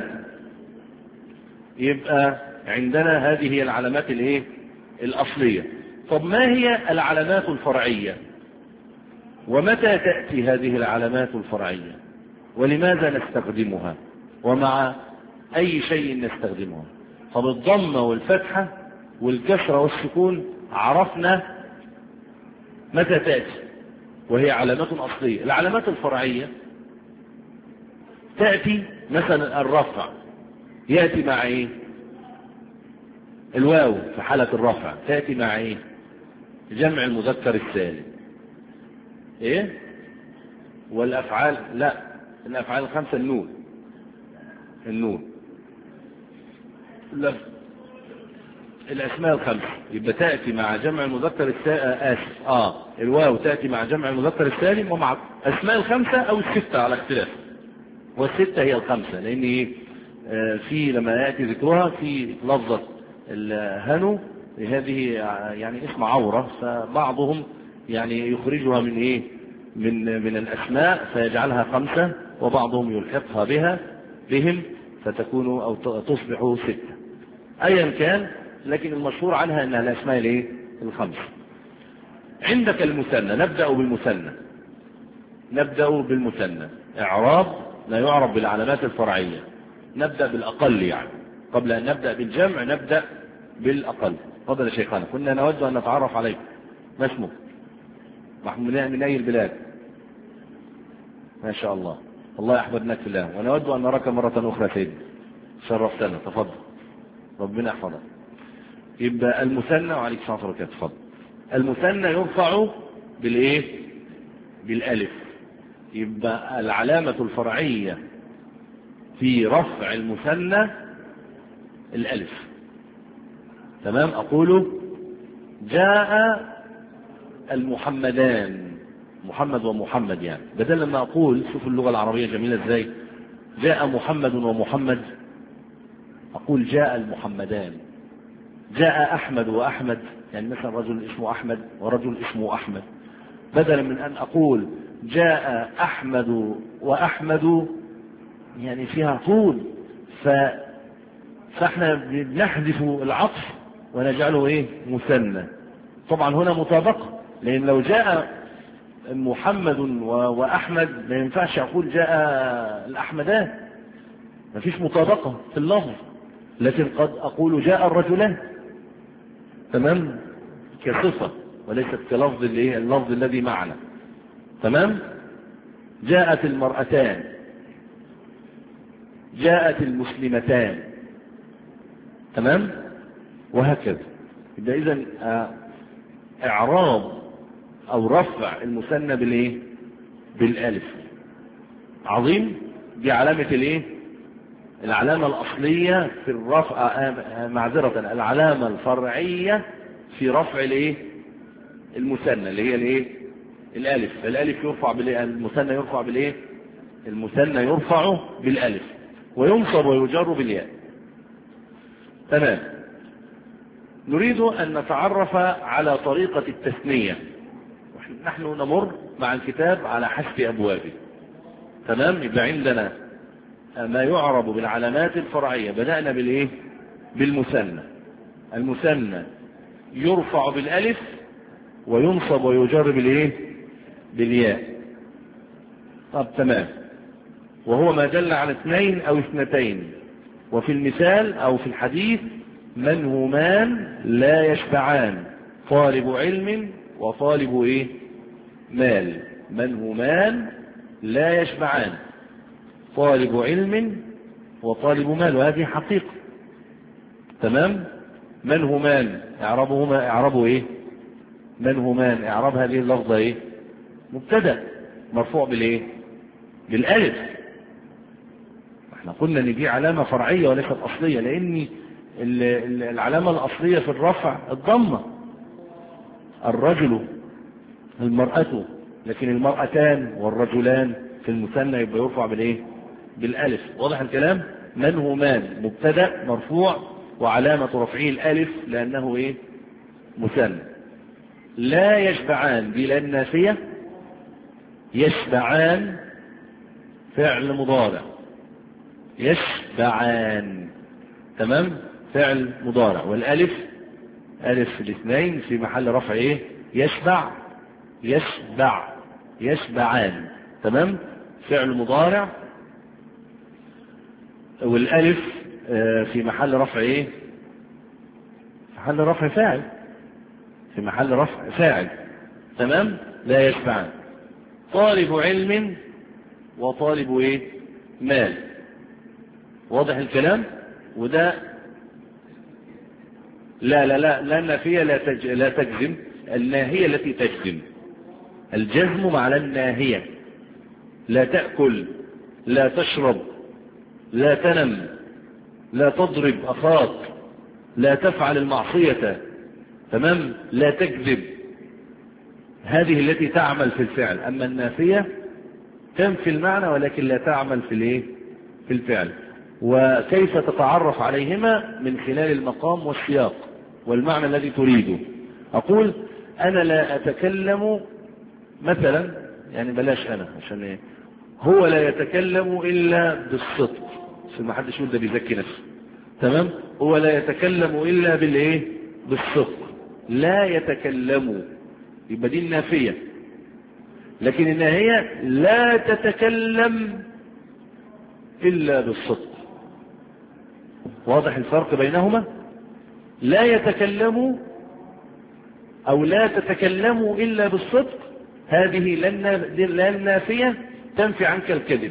يبقى عندنا هذه هي العلامات الايه؟ الأصلية. طب ما هي العلامات الفرعية؟ ومتى تأتي هذه العلامات الفرعية؟ ولماذا نستخدمها؟ ومع أي شيء نستخدمها؟ طب الضمة والفتحة والكسرة والسكون عرفنا متى تأتي وهي علامات أصلية. العلامات الفرعية تأتي مثلا الرفع، يأتي مع ايه؟ الواو في حالة الرفع تأتي مع ايه؟ جمع المذكر السالم. ايه؟ والأفعال لا، الأفعال الخمسة النون، النون لا، الأسماء الخمسة. يبقى تأتي مع جمع المذكر السالم، آسف آه الواو تأتي مع جمع المذكر السالم ومع أسماء الخمسة أو الستة على اختلاف، والستة هي الخمسة. لأن آه في لما يأتي ذكرها في لفظة الهنو، هذه يعني اسم عورة، فبعضهم يعني يخرجها من إيه؟ من من الأسماء فيجعلها خمسة، وبعضهم يلحقها بها بهم فتكون أو تصبح ستة. أيا كان، لكن المشهور عنها أنها الأسماء الايه؟ الخمسة. عندك المثنى، نبدأ بالمثنى. نبدأ بالمثنى. إعراب لا يعرب بالعلامات الفرعية، نبدأ بالأقل يعني، قبل أن نبدأ بالجمع نبدأ بالأقل. تفضل يا شيخنا، كنا نود أن نتعرف عليك. ما اسمك؟ محمود من أي البلاد؟ ما شاء الله، الله يحفظك في الله، ونود أن نراك مرة أخرى سيدي، شرفتنا. تفضل، ربنا يحفظك. يبقى المثنى، وعليك السلام ورحمة الله وبركاته. تفضل. المثنى يرفع بالايه؟ بالالف. يبقى العلامة الفرعية في رفع المثنى الالف. تمام؟ اقول جاء المحمدان، محمد ومحمد يعني، بدل لما اقول، شوف اللغة العربية جميلة ازاي، جاء محمد ومحمد، اقول جاء المحمدان. جاء أحمد وأحمد، يعني مثلا رجل اسمه أحمد ورجل اسمه أحمد، بدلا من أن أقول جاء أحمد وأحمد يعني فيها طول، ف... فاحنا بنحذف العطف ونجعله ايه؟ مثنى. طبعا هنا مطابقة، لأن لو جاء محمد و... وأحمد ما ينفعش أقول جاء الأحمدان، ما فيش مطابقة في اللفظ، لكن قد أقول جاء الرجلان، تمام؟ كصفة وليست كلفظ الايه؟ اللفظ الذي معنا. تمام؟ جاءت المرأتان، جاءت المسلمتان، تمام؟ وهكذا. يبقى إذن إعراب أو رفع المثنى بالايه؟ بالالف. عظيم. دي علامة الايه؟ العلامة الأصلية في الرفع، معذرة العلامة الفرعية في رفع الايه؟ المثنى اللي هي الايه؟ الالف. فالالف يرفع بالايه؟ المثنى يرفع بالايه؟ المثنى يرفع بالالف وينصب ويجر بالياء. تمام. نريد ان نتعرف على طريقة التثنية. نحن نمر مع الكتاب على حسب ابوابه. تمام. يبقى عندنا ما يعرب بالعلامات الفرعية. بدأنا بالايه؟ بالمثنى. المثنى يرفع بالالف وينصب ويجر بالايه؟ بالياء. طب تمام. وهو ما دل على اثنين او اثنتين. وفي المثال او في الحديث من همان لا يشبعان، طالب علم وطالب ايه؟ مال. من همان لا يشبعان، طالب علم وطالب مال. وهذه حقيقة. تمام. من همان اعرابهما اعرابه ايه؟ من همان اعراب هذه اللفظة ايه؟ مبتدأ مرفوع بالايه؟ بالالف. احنا قلنا ان دي علامة فرعية وليست اصلية، لان العلامة الاصلية في الرفع الضمة. الرجل المرأة، لكن المرأتان والرجلان في المثنى يبقى يرفع بالايه؟ بالالف. واضح الكلام؟ من همان مبتدأ مرفوع وعلامة رفعه الالف لانه ايه؟ مثنى. لا يشبعان دي لان نافية. يشبعان فعل مضارع. يشبعان تمام فعل مضارع، والالف الف الاثنين في محل رفع ايه؟ يشبع. يشبع يشبعان تمام فعل مضارع، والالف في محل رفع ايه؟ في محل رفع فاعل. في محل رفع فاعل. تمام. لا يشبعان. طالب علم وطالب ايه؟ مال. واضح الكلام؟ وده لا لا لا لا النافية لا تج... لا تجزم. الناهية التي تجزم. الجزم مع الناهية. لا تأكل، لا تشرب، لا تنم، لا تضرب أخاك، لا تفعل المعصية. تمام. لا تكذب. هذه التي تعمل في الفعل. أما النافية تنفي المعنى ولكن لا تعمل في الايه؟ في الفعل. وكيف تتعرف عليهما؟ من خلال المقام والسياق والمعنى الذي تريده. أقول أنا لا أتكلم مثلا، يعني بلاش أنا عشان إيه؟ هو لا يتكلم إلا بالصدق، عشان ما حدش يقول ده بيزكي نفسه. تمام. هو لا يتكلم إلا بالإيه؟ بالصدق. لا يتكلم يبقى دي النافية. لكن الناهية لا تتكلم إلا بالصدق. واضح الفرق بينهما؟ لا يتكلم أو لا تتكلم إلا بالصدق، هذه لا النافية تنفي عنك الكذب.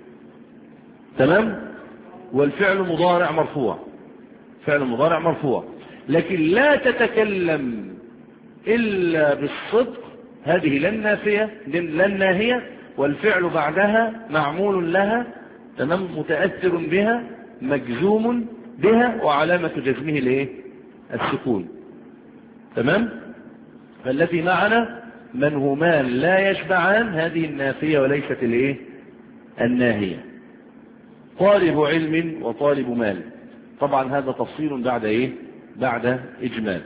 تمام. والفعل مضارع مرفوع. فعل مضارع مرفوع. لكن لا تتكلم إلا بالصدق، هذه لا النافية لا الناهية، والفعل بعدها معمول لها. تمام. متأثر بها مجزوم بها وعلامة جزمه الايه؟ السكون. تمام. فالتي معنا من همان لا يشبعان هذه النافية وليست الايه؟ الناهية. طالب علم وطالب مال. طبعا هذا تفصيل بعد ايه؟ بعد اجمال.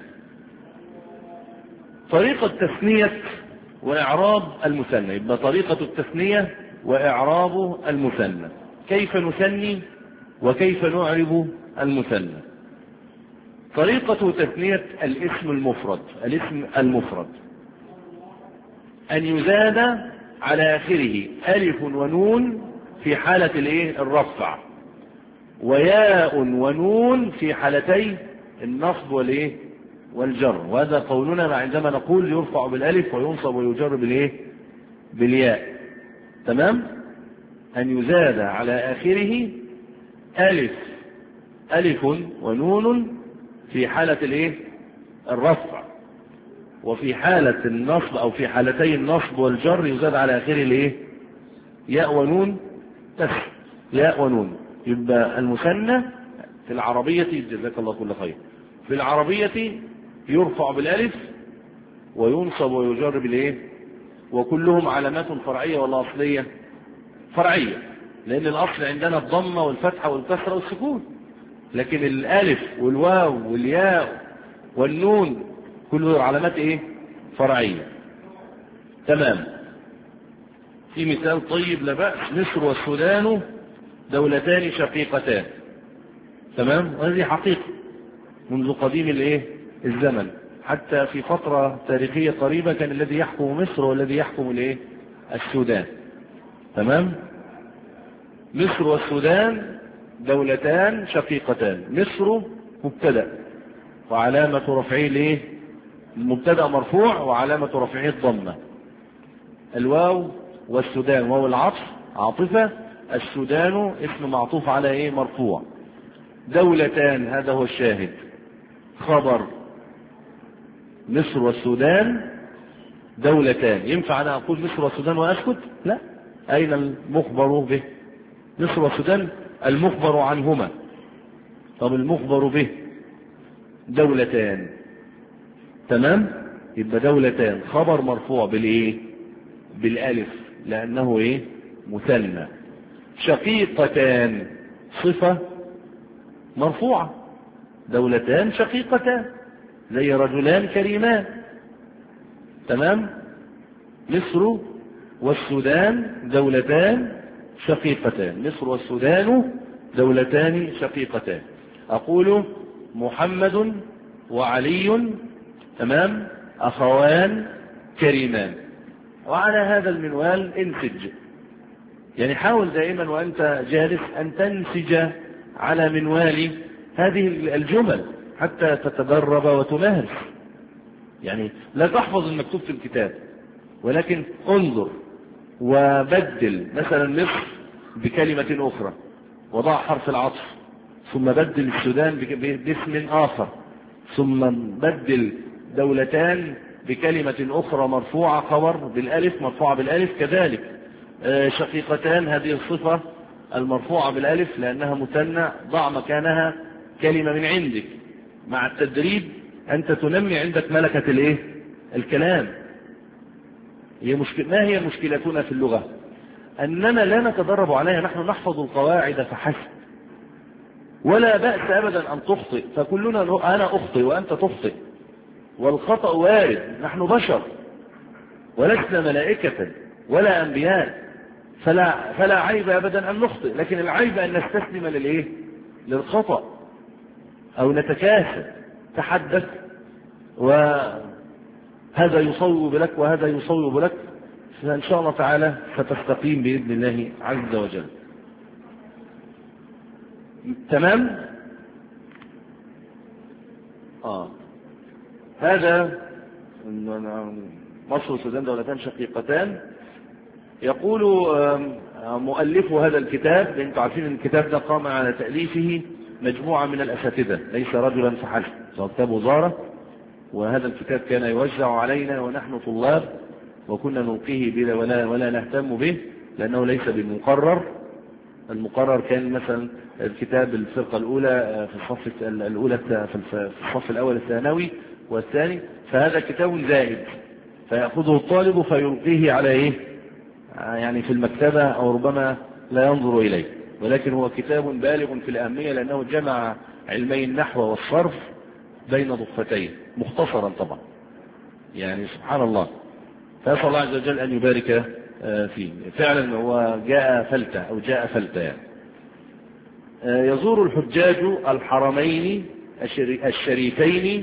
طريقة تثنية واعراب المثنى. يبقى طريقة التثنية واعراب المثنى. كيف نثني وكيف نعرب المثنى؟ طريقة تثنية الاسم المفرد. الاسم المفرد أن يزاد على آخره ألف ونون في حالة الايه؟ الرفع، وياء ونون في حالتي النصب والايه؟ والجر. وهذا قولنا عندما نقول يرفع بالالف وينصب ويجر بالايه؟ بالياء. تمام. أن يزاد على آخره ألف ألف ونون في حالة الايه؟ الرفع، وفي حالة النصب أو في حالتي النصب والجر يزاد على آخره الايه؟ ياء ونون بس. ياء ونون. يبقى المثنى في العربية، جزاك الله كل خير، في العربية يرفع بالالف وينصب ويجر بالايه؟ وكلهم علامات فرعية ولا أصلية؟ فرعية، لأن الأصل عندنا الضمة والفتحة والكسرة والسكون، لكن الألف والواو والياء والنون كله علامات ايه؟ فرعية. تمام. في مثال طيب لا بأس: مصر والسودان دولتان شقيقتان. تمام. وهذه حقيقة منذ قديم الايه؟ الزمن، حتى في فترة تاريخية قريبة كان الذي يحكم مصر والذي يحكم الايه؟ السودان. تمام. مصر والسودان دولتان شقيقتان. مصر مبتدأ وعلامة رفعه الايه؟ المبتدأ مرفوع وعلامة رفعه الضمة. الواو والسودان واو العطف عاطفة، السودان اسم معطوف على ايه؟ مرفوع. دولتان هذا هو الشاهد، خبر مصر والسودان دولتان. ينفع انا اقول مصر والسودان واسكت؟ لا. اين المخبر به؟ مصر والسودان المخبر عنهما. طب المخبر به دولتان. تمام. يبقى دولتان خبر مرفوع بالايه؟ بالالف، لانه ايه؟ مثنى. شقيقتان صفة مرفوعة. دولتان شقيقتان زي رجلان كريمان. تمام. مصر والسودان دولتان شقيقتان. مصر والسودان دولتان شقيقتان. أقول محمد وعلي تمام أخوان كريمان. وعلى هذا المنوال انسج، يعني حاول دائما وأنت جالس أن تنسج على منوال هذه الجمل حتى تتدرب وتمارس. يعني لا تحفظ المكتوب في الكتاب، ولكن انظر وبدل مثلا مصر بكلمة أخرى وضع حرف العطف، ثم بدل السودان باسم آخر، ثم بدل دولتان بكلمة أخرى مرفوعة خبر بالألف مرفوعة بالألف. كذلك شقيقتان هذه الصفة المرفوعة بالألف لأنها مثنى ضع مكانها كلمة من عندك. مع التدريب أنت تنمي عندك ملكة الايه؟ الكلام. هي مشكلة. ما هي مشكلتنا في اللغة؟ أننا لا نتدرب عليها. نحن نحفظ القواعد فحسب، ولا بأس أبدا أن تخطئ، فكلنا أنا أخطئ وأنت تخطئ، والخطأ وارد. نحن بشر ولسنا ملائكة ولا أنبياء، فلا, فلا عيب أبدا أن نخطئ، لكن العيب أن نستسلم للإيه؟ للخطأ أو نتكاسل. تحدث وهذا يصوب لك وهذا يصوب لك، فإن شاء الله تعالى ستستقيم بإذن الله عز وجل. تمام. آه. هذا مصر والسودان دولتان شقيقتان. يقول مؤلف هذا الكتاب، انتم عارفين ان الكتاب ده قام على تأليفه مجموعة من الأساتذة ليس رجلا فحسب، كتاب وزارة، وهذا الكتاب كان يوزع علينا ونحن طلاب، وكنا نلقيه بلا ولا, ولا نهتم به لأنه ليس بالمقرر. المقرر كان مثلا الكتاب الفرقة الأولى في الصف الأولى في الصف الأول الثانوي والثاني، فهذا كتاب زائد فيأخذه الطالب فيلقيه على إيه؟ يعني في المكتبة أو ربما لا ينظر إليه، ولكن هو كتاب بالغ في الأهمية لأنه جمع علمي النحو والصرف بين ضفتين مختصرا طبعا. يعني سبحان الله، فأسأل الله عز وجل أن يبارك فيه. فعلا هو جاء فلتة أو جاء فلتة يعني. يزور الحجاج الحرمين الشريفين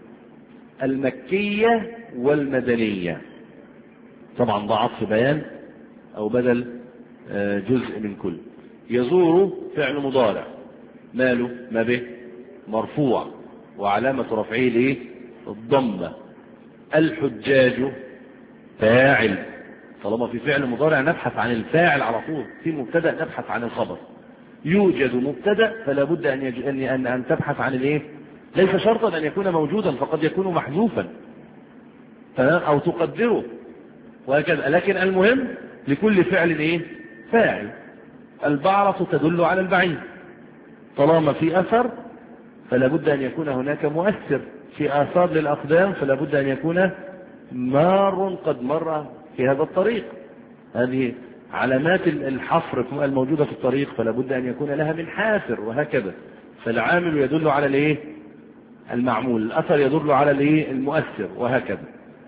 المكية والمدنية. طبعا ده عطف بيان أو بدل جزء من كل. يزور فعل مضارع ماله ما به مرفوع وعلامة رفعه الايه؟ الضمة. الحجاج فاعل، طالما في فعل مضارع نبحث عن الفاعل على طول، في مبتدأ نبحث عن الخبر. يوجد مبتدأ فلا بد أن, يج... أن... أن تبحث عن الايه؟ ليس شرطا أن يكون موجودا، فقد يكون محذوفا أو تقدره وهكذا، لكن المهم لكل فعل ايه؟ فاعل. البعرة تدل على البعيد، طالما في أثر فلا بد أن يكون هناك مؤثر. في آثار للأقدام فلا بد أن يكون مار قد مر في هذا الطريق. هذه علامات الحفر الموجودة في الطريق، فلا بد أن يكون لها من حافر، وهكذا. فالعامل يدل على الايه؟ المعمول. الأثر يدل على الايه؟ المؤثر، وهكذا.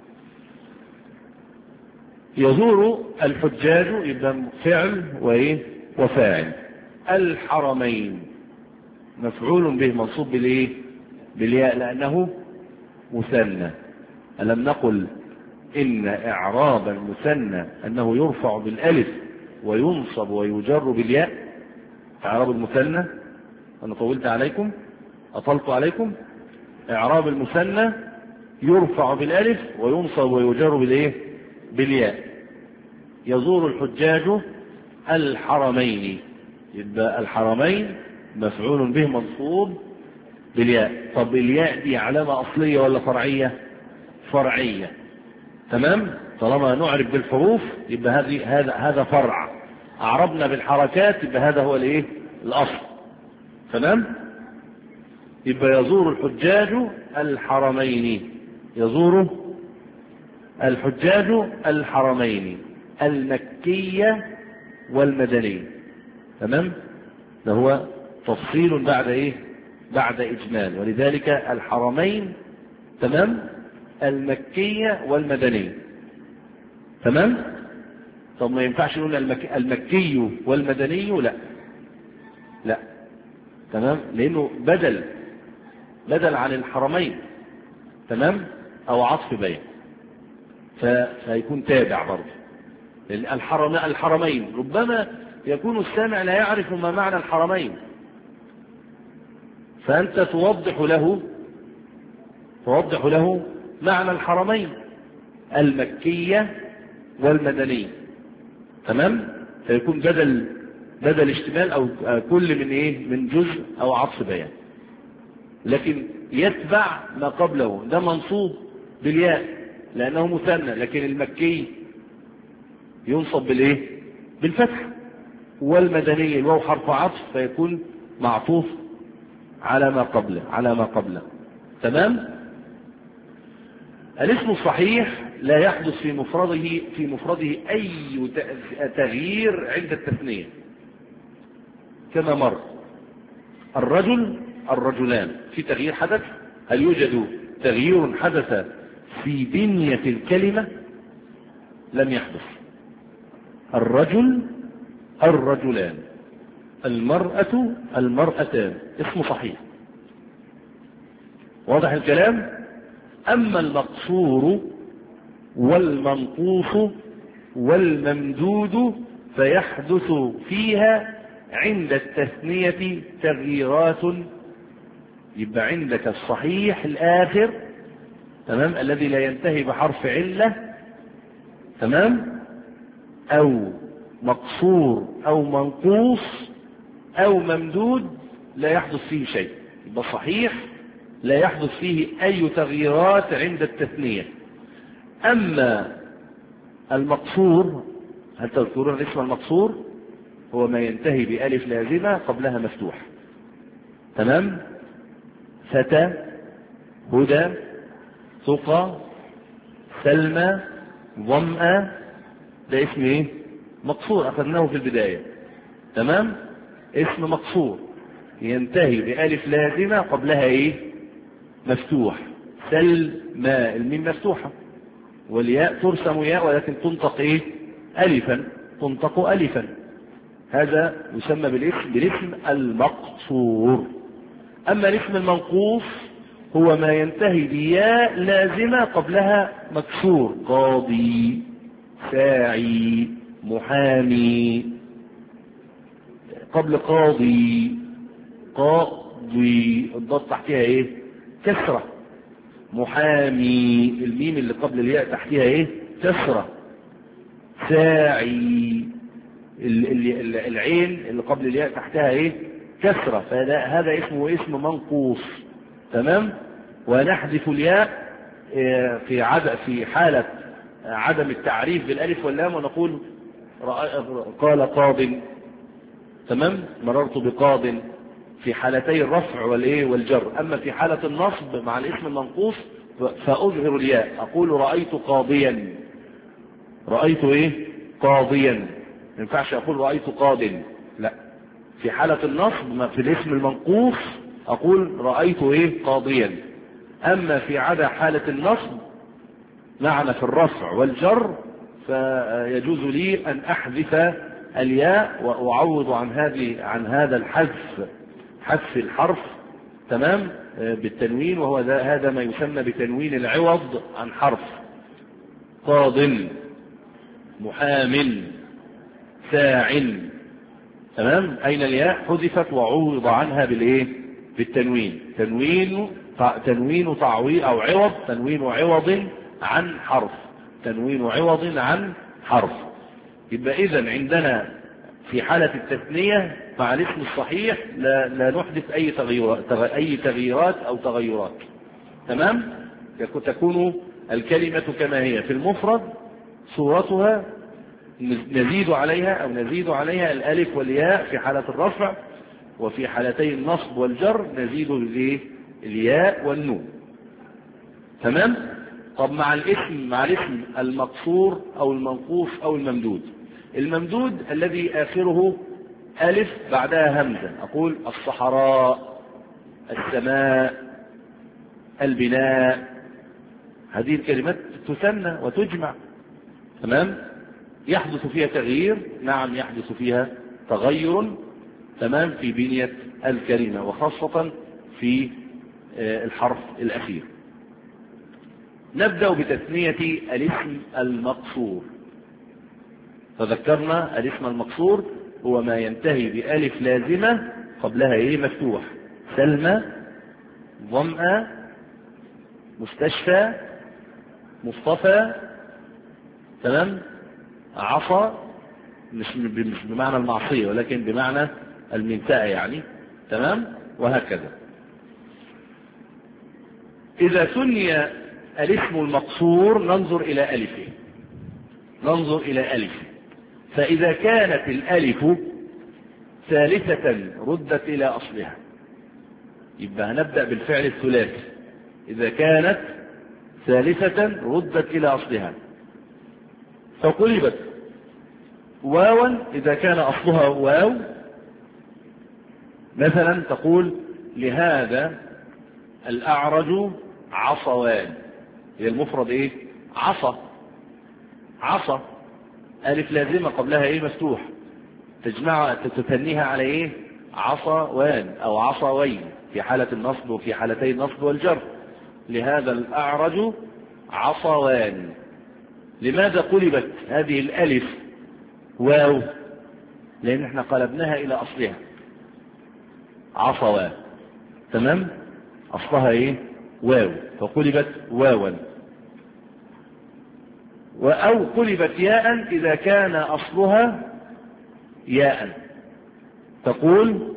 يزور الحجاج يبقى فعل وايه؟ وفاعل. الحرمين مفعول به منصوب بالايه؟ بالياء لأنه مثنى. ألم نقل إن إعراب المثنى أنه يرفع بالألف وينصب ويجر بالياء؟ إعراب المثنى، أنا طولت عليكم، أطلت عليكم. إعراب المثنى يرفع بالألف وينصب ويجر بالإيه؟ بالياء. يزور الحجاج الحرمين، يبقى الحرمين مفعول به منصوب بالياء. طب الياء دي علامة أصلية ولا فرعية؟ فرعية. تمام؟ طالما نعرف بالحروف يبقى هذه هذا هذا فرع. أعربنا بالحركات يبقى هذا هو الايه؟ الأصل. تمام؟ يبقى يزور الحجاج الحرمين. يزور الحجاج الحرمين المكية والمدنية. تمام؟ ده هو تفصيل بعد ايه؟ بعد إجمال. ولذلك الحرمين تمام المكية والمدنية. تمام؟ طب ما ينفعش نقول المك... المكي والمدني؟ لا لا. تمام؟ لأنه بدل بدل عن الحرمين. تمام؟ أو عطف بين، ف... فيكون تابع برضه. الحرم... الحرمين ربما يكون السامع لا يعرف ما معنى الحرمين، فأنت توضح له توضح له معنى الحرمين المكية والمدنية. تمام؟ فيكون بدل بدل اشتمال أو كل من ايه؟ من جزء أو عطف بيان. لكن يتبع ما قبله، ده منصوب بالياء لأنه مثنى، لكن المكي ينصب بالايه؟ بالفتح. والمدني الواو حرف عطف فيكون معطوف على ما قبله على ما قبله. تمام؟ الاسم الصحيح لا يحدث في مفرده في مفرده أي تغيير عند التثنية كما مر. الرجل الرجلان في تغيير حدث. هل يوجد تغيير حدث في بنية الكلمة؟ لم يحدث. الرجل الرجلان، المرأة المرأتان، اسم صحيح. واضح الكلام؟ أما المقصور والمنقوص والممدود فيحدث فيها عند التثنية تغييرات. يبقى عندك الصحيح الآخر تمام الذي لا ينتهي بحرف علة، تمام، أو مقصور أو منقوص أو ممدود لا يحدث فيه شيء. يبقى صحيح لا يحدث فيه أي تغييرات عند التثنية. أما المقصور، هل تذكرون اسم المقصور؟ هو ما ينتهي بألف لازمة قبلها مفتوح. تمام؟ فتى، هدى، ثقى، سلمى، ظمأ، ده اسم ايه؟ مقصور، أخذناه في البداية. تمام؟ اسم مقصور ينتهي بألف لازمة قبلها ايه؟ مفتوح. سلمى، الميم مفتوحة والياء ترسم ياء ولكن تنطق ايه؟ ألفا، تنطق ألفا. هذا يسمى بالاسم بالاسم المقصور. أما الاسم المنقوص هو ما ينتهي بياء لازمة قبلها مكسور. قاضي، ساعي، محامي. قبل قاضي قاضي الضاد تحتها ايه؟ كسرة. محامي الميم اللي قبل الياء تحتها ايه؟ كسرة. ساعي العين اللي قبل الياء تحتها ايه؟ كسرة. فهذا اسمه اسم منقوص. تمام؟ ونحذف الياء في عدم في حالة عدم التعريف بالالف واللام ونقول قال قاض. تمام؟ مررت بقاض في حالتي الرفع والايه والجر. اما في حالة النصب مع الاسم المنقوص فأظهر الياء، أقول رأيت قاضيا. رأيت إيه؟ قاضيا. ما ينفعش أقول رأيت قاض، لا. في حالة النصب في الاسم المنقوص أقول رأيت إيه؟ قاضيا. أما في عدا حالة النصب معنى في الرفع والجر فيجوز لي أن أحذف الياء وأعوض عن هذه عن هذا الحذف حذف الحرف تمام بالتنوين، وهو هذا ما يسمى بتنوين العوض عن حرف. قاض، محام، ساع. تمام. أين الياء؟ حذفت وعوض عنها بالإيه؟ بالتنوين. تنوين تنوين تعويض أو عوض، تنوين عوض عن حرف، تنوين عوض عن حرف. يبقى إذن عندنا في حالة التثنية مع الاسم الصحيح لا, لا نحدث أي تغيرات أي تغييرات أو تغيرات. تمام. تكون الكلمة كما هي. في المفرد صورتها نزيد عليها أو نزيد عليها الألف والياء في حالة الرفع، وفي حالتي النصب والجر نزيد الياء والنون. تمام. طب مع الاسم مع الاسم المقصور أو المنقوص أو الممدود. الممدود الذي آخره ألف بعدها همزة، أقول الصحراء، السماء، البناء. هذه الكلمات تثنى وتجمع. تمام. يحدث فيها تغيير، نعم يحدث فيها تغير تمام في بنية الكلمة، وخاصة في الحرف الأخير. نبدأ بتثنية الاسم المقصور. فذكرنا الاسم المقصور هو ما ينتهي بألف لازمة قبلها ايه؟ مفتوح. سلمى، ظمأ، مستشفى، مصطفى. تمام. عصا، مش مش بمعنى المعصية ولكن بمعنى المنتهى يعني. تمام. وهكذا. إذا ثني الاسم المقصور ننظر إلى ألفه، ننظر إلى ألفه. فإذا كانت الألف ثالثة ردت إلى أصلها، يبقى هنبدأ بالفعل الثلاثي. إذا كانت ثالثة ردت إلى أصلها فقلبت واوا إذا كان أصلها واو. مثلا تقول لهذا الأعرج عصوان. هي المفرد ايه؟ عصا. عصا ألف لازمة قبلها ايه؟ مفتوح. تجمع تتنيها على ايه؟ عصوان أو عصوين في حالة النصب وفي حالتي النصب والجر. لهذا الأعرج عصوان. لماذا قلبت هذه الألف واو؟ لأن احنا قلبناها إلى أصلها عصوان. تمام. أصلها ايه؟ واو، فقلبت واوا. أو قلبت ياء إذا كان أصلها ياء. تقول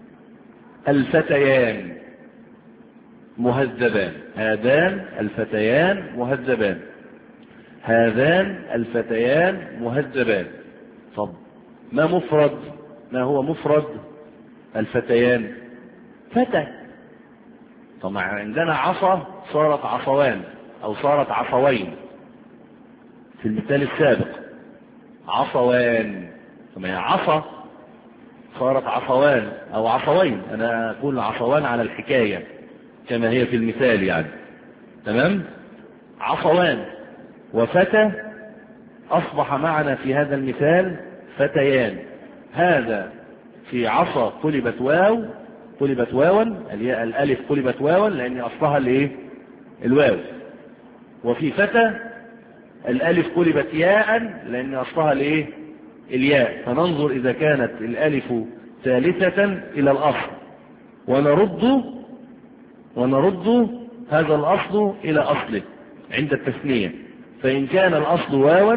الفتيان مهذبان. هذان الفتيان مهذبان. هذان الفتيان مهذبان. طب ما مفرد؟ ما هو مفرد الفتيان؟ فتى. طبعا عندنا عصا صارت عصوان أو صارت عصوين في المثال السابق. عصوان. ثم هي عصا صارت عصوان أو عصوين. أنا أقول عصوان على الحكاية كما هي في المثال يعني. تمام. عصوان. وفتى أصبح معنا في هذا المثال فتيان. هذا في عصا قلبت واو، قلبت واوا، الألف قلبت واوا لأن أصلها الايه؟ الواو. وفي فتى الألف قلبت ياء لأن أصلها الايه؟ الياء. فننظر إذا كانت الألف ثالثة إلى الأصل ونرد ونرد هذا الأصل إلى أصله عند التثنية. فإن كان الأصل واوا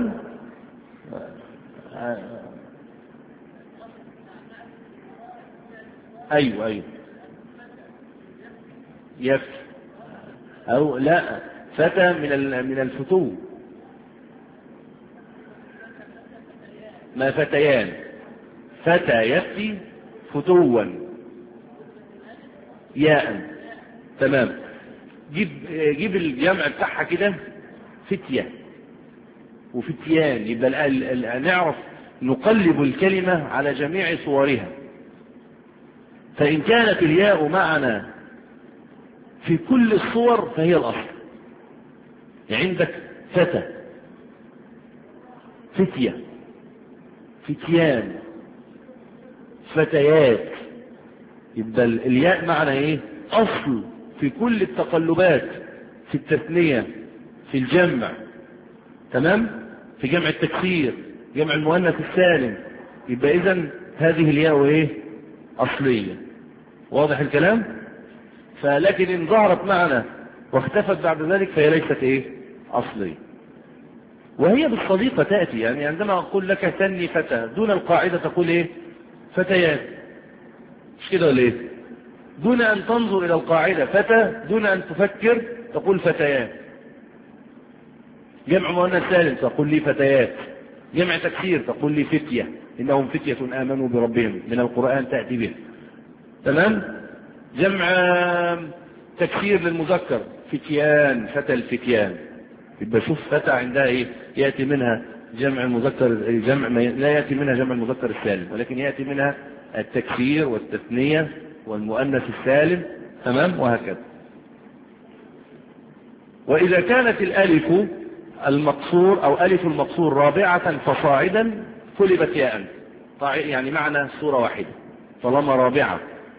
أيوة أيوة يف أو لا، فتى من من الفتو. ما فتيان، فتى يفتي فتوا ياء. تمام. جيب جيب الجمع بتاعها كده فتية وفتيان، يبقى نعرف نقلب الكلمة على جميع صورها. فإن كانت الياء معنا في كل الصور فهي الأصل. عندك فتى، فتية، فتيان، فتيات، يبقى الياء معنى ايه؟ اصل في كل التقلبات، في التثنية، في الجمع، تمام، في جمع التكسير، جمع المؤنث السالم. يبقى اذا هذه الياء ايه؟ اصلية. واضح الكلام؟ فلكن ان ظهرت معنا واختفت بعد ذلك فهي ليست ايه؟ اصلية. وهي بالصديقة تأتي، يعني عندما اقول لك ثني فتى دون القاعدة تقول ايه؟ فتيات، مش كده ولا ايه؟ دون ان تنظر الى القاعدة فتى، دون ان تفكر تقول فتيات. جمع مؤنث سالم تقول لي فتيات، جمع تكسير تقول لي فتية، انهم فتية امنوا بربهم، من القرآن تأتي به، تمام. جمع تكسير للمذكر فتيان، فتى الفتيان. يبقى شوف فتى عندها ايه؟ يأتي منها جمع المذكر، جمع لا يأتي منها جمع المذكر السالم، ولكن يأتي منها التكسير والتثنية والمؤنث السالم، تمام، وهكذا. وإذا كانت الألف المقصور أو ألف المقصور رابعة فصاعدا قلبت ياء، يعني معنى صورة واحدة. طالما رابعة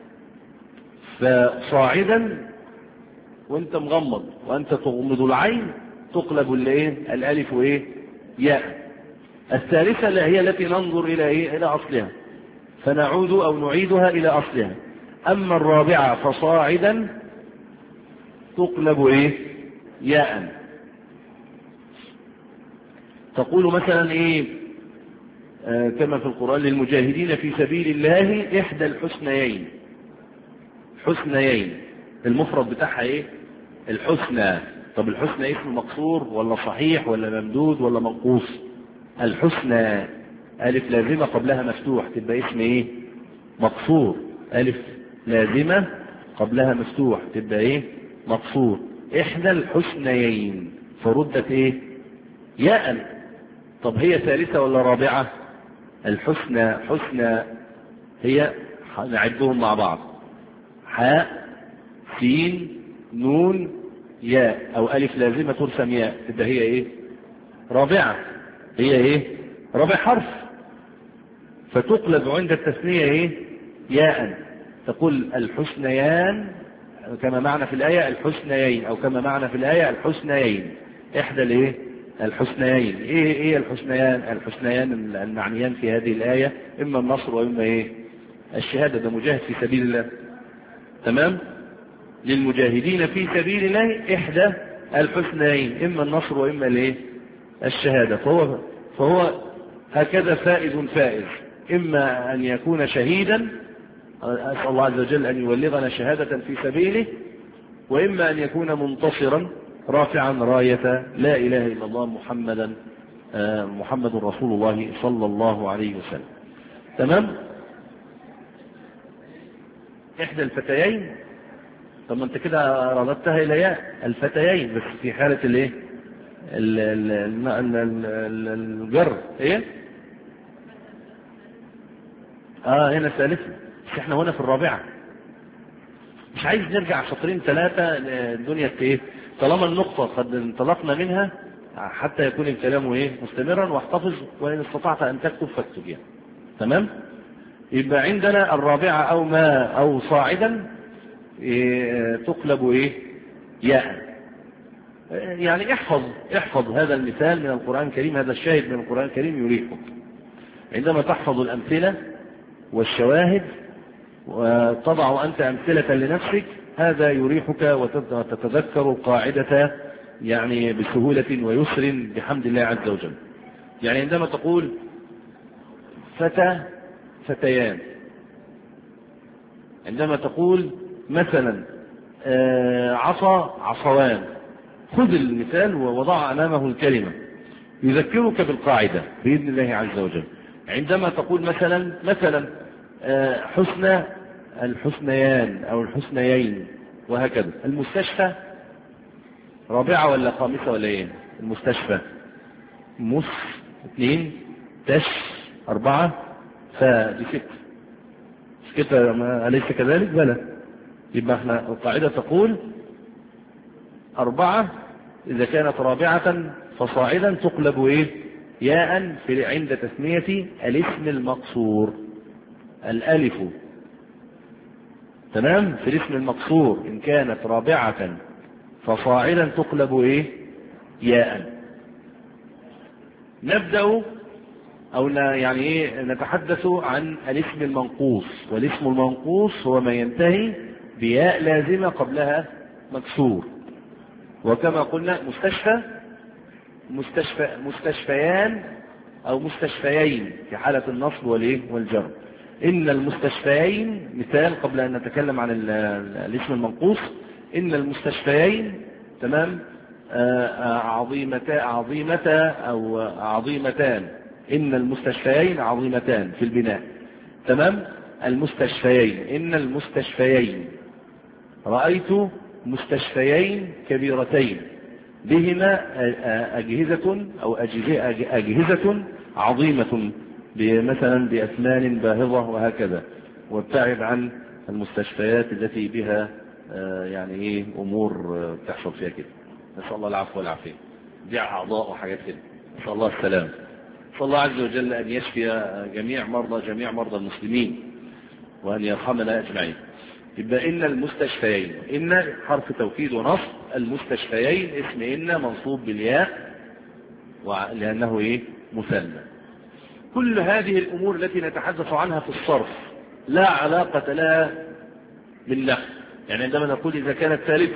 فصاعدا وانت مغمض وانت تغمض العين تقلب الايه؟ الألف ايه؟ ياء. الثالثة لا هي التي ننظر إلى ايه؟ إلى أصلها، فنعود أو نعيدها إلى أصلها. أما الرابعة فصاعدا تقلب إيه؟ ياء. تقول مثلا إيه؟ آه كما في القرآن للمجاهدين في سبيل الله إحدى الحسنيين. حسنيين المفرد بتاعها إيه؟ الحسنى. طب الحسنى اسم مقصور ولا صحيح ولا ممدود ولا منقوص؟ الحسنى ألف لازمة قبلها مفتوح تبقى اسم إيه؟ مقصور. ألف لازمة قبلها مفتوح تبقى إيه؟ مقصور. إحدى الحسنيين فردت إيه؟ ياء. طب هي ثالثة ولا رابعة؟ الحسنى حسنى هي نعدهم مع بعض: حاء، سين، نون، ياء، أو ألف لازمة ترسم ياء تبقى هي إيه؟ رابعة. هي إيه؟ رابع حرف، فتقلب عند التثنية إيه؟ ياء. تقول الحسنيان كما معنى في الآية الحسنيين، أو كما معنى في الآية الحسنيين. إحدى الإيه؟ الحسنيين. إيه إيه الحسنيان؟ الحسنيان المعنيان في هذه الآية إما النصر وإما إيه؟ الشهادة. ده مجاهد في سبيل الله، تمام. للمجاهدين في سبيل الله إحدى الحسنيين، إما النصر وإما الإيه؟ الشهادة. فهو فهو هكذا فائز فائز، إما أن يكون شهيدا، أسأل الله عز وجل أن يبلغنا شهادة في سبيله، وإما أن يكون منتصرا رافعا راية لا إله إلا الله محمدا محمد رسول الله صلى الله عليه وسلم، تمام. إحدى الفتيين، طب ما أنت كده رددتها إلى ياء الفتيين، بس في حالة الإيه؟ الجر إيه؟ آه هنا ثالثة، بس إحنا هنا في الرابعة. مش عايز نرجع شطرين ثلاثة الدنيا إيه؟ طالما النقطة قد انطلقنا منها حتى يكون الكلام إيه؟ مستمرا. واحتفظ وإن استطعت أن تكتب فاكتب يعني، تمام. يبقى عندنا الرابعة أو ما أو صاعدا إيه؟ تقلب إيه؟ ياء. يعني احفظ احفظ هذا المثال من القرآن الكريم، هذا الشاهد من القرآن الكريم يريحك. عندما تحفظ الأمثلة والشواهد وتضع أنت أمثلة لنفسك هذا يريحك وتتذكر القاعدة يعني بسهولة ويسر بحمد الله عز وجل. يعني عندما تقول فتى فتيان، عندما تقول مثلا عصا عصوان، خذ المثال ووضع أمامه الكلمة يذكرك بالقاعدة بإذن الله عز وجل. عندما تقول مثلا مثلا حسنى الحسنيان أو الحسنيين وهكذا. المستشفى رابعة ولا خامسة ولا ايه؟ المستشفى مس اثنين تش أربعة فدي ست كده، أليس كذلك؟ بلى. يبقى احنا القاعدة تقول أربعة إذا كانت رابعة فصاعدا تقلب ايه؟ ياء في عند تثنية الاسم المقصور. الألف تمام في الاسم المقصور إن كانت رابعة فصاعدا تقلب ايه؟ ياء. نبدأ أو يعني ايه نتحدث عن الاسم المنقوص، والاسم المنقوص هو ما ينتهي بياء لازمة قبلها مكسور. وكما قلنا مستشفى مستشفى مستشفيان أو مستشفيين في حالة النصب والايه والجر. إن المستشفيين مثال قبل أن نتكلم عن الاسم المنقوص. إن المستشفيين تمام عظيمتا عظيمتا أو عظيمتان. إن المستشفيين عظيمتان في البناء تمام. المستشفيين إن المستشفيين رأيت مستشفيين كبيرتين بهما أجهزة أو أجهزة عظيمة مثلا بأثمان باهظة وهكذا. وابتعد عن المستشفيات التي بها يعني ايه امور بتحصل فيها كده. نسأل الله العفو والعافية. بيع اعضاء وحاجات كده. نسأل الله السلام. نسأل الله عز وجل ان يشفي جميع مرضى جميع مرضى المسلمين وان يرحمنا اجمعين. يبقى ان المستشفيين ان حرف توكيد ونصب. المستشفيين اسم ان منصوب بالياء لانه ايه مثنى. كل هذه الامور التي نتحدث عنها في الصرف لا علاقة لها بالنحو. يعني عندما نقول إذا كانت ثالثة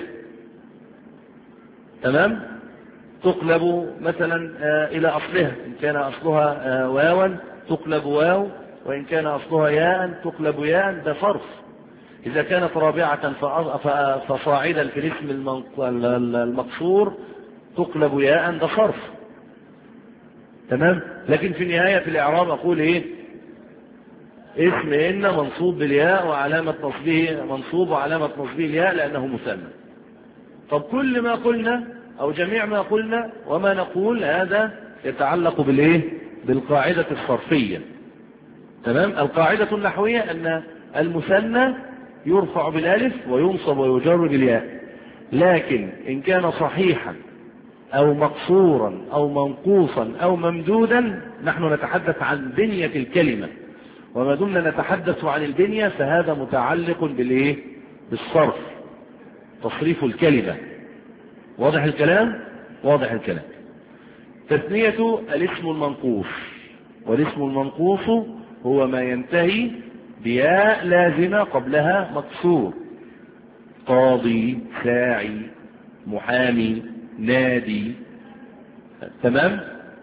تمام تقلب مثلا إلى أصلها. إن كان أصلها واوا تقلب واو، وإن كان أصلها ياء تقلب ياء. ده صرف. إذا كانت رابعة فصاعدا في الاسم المقصور تقلب ياء. ده صرف تمام. لكن في النهاية في الإعراب أقول إيه؟ اسم إن منصوب بالياء وعلامة نصبه منصوب وعلامة نصبه الياء لأنه مثنى. طب كل ما قلنا أو جميع ما قلنا وما نقول هذا يتعلق بالإيه؟ بالقاعدة الصرفية تمام. القاعدة النحوية أن المثنى يرفع بالالف وينصب ويجر بالياء. لكن إن كان صحيحا أو مقصورا أو منقوصا أو ممدودا نحن نتحدث عن بنية الكلمة. وما دمنا نتحدث عن البنية فهذا متعلق بالايه؟ بالصرف، تصريف الكلمة. واضح الكلام؟ واضح الكلام. تثنية الاسم المنقوص. والاسم المنقوص هو ما ينتهي بياء لازمة قبلها مكسور. قاضي، ساعي، محامي، نادي تمام.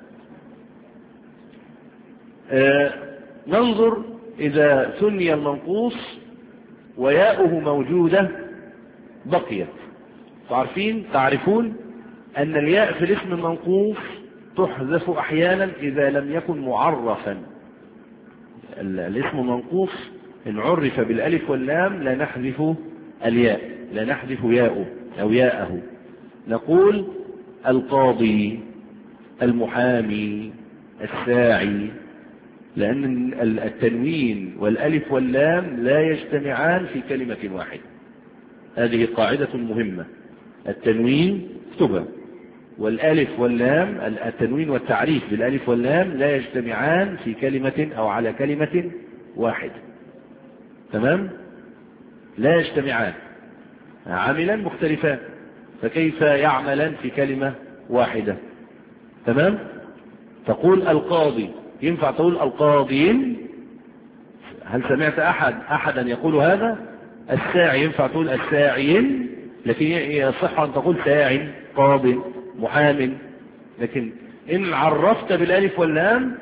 آه ننظر إذا ثني المنقوص وياؤه موجودة بقيت. تعرفين تعرفون أن الياء في الاسم المنقوص تحذف أحيانا إذا لم يكن معرفا. الاسم المنقوص إن عرف بالألف واللام لا نحذف الياء، لا نحذف ياؤه أو ياءه. نقول القاضي، المحامي، الساعي، لأن التنوين والألف واللام لا يجتمعان في كلمة واحدة. هذه قاعدة مهمة. التنوين اكتبها، والألف واللام التنوين والتعريف بالألف واللام لا يجتمعان في كلمة أو على كلمة واحدة تمام. لا يجتمعان، عاملا مختلفان، فكيف يعملان في كلمة واحدة تمام. تقول القاضي ينفع تقول القاضين؟ هل سمعت أحد أحدا يقول هذا؟ الساعي ينفع تقول الساعين، لكن يصح أن تقول ساع، قاض، محام. لكن إن عرفت بالألف واللام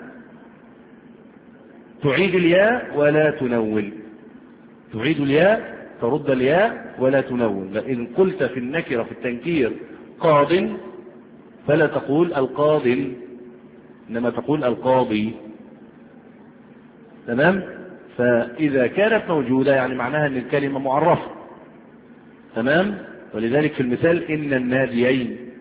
تعيد الياء ولا تنون. تعيد الياء ترد الياء ولا تنون. إن قلت في النكرة في التنكير قاض فلا تقول القاض، إنما تقول القاضي تمام. فإذا كانت موجودة يعني معناها أن الكلمة معرفة تمام. ولذلك في المثال إن الناديين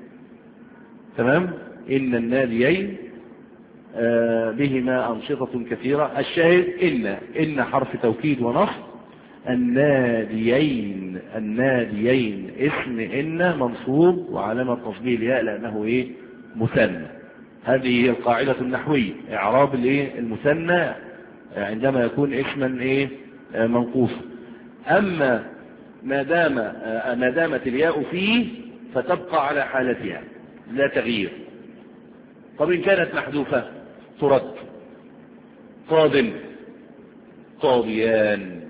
تمام. إن الناديين آه بهما أنشطة كثيرة. الشاهد إن إن حرف توكيد ونصب. الناديين الناديين اسم إن منصوب وعلامة تصبيه الياء لأنه إيه مثنى. هذه هي القاعدة النحوية، إعراب الإيه المثنى عندما يكون اسما إيه منقوصا. أما ما دام ما دامت الياء فيه فتبقى على حالتها لا تغيير. طب إن كانت محذوفة ترد. قاضٍ قاضيان،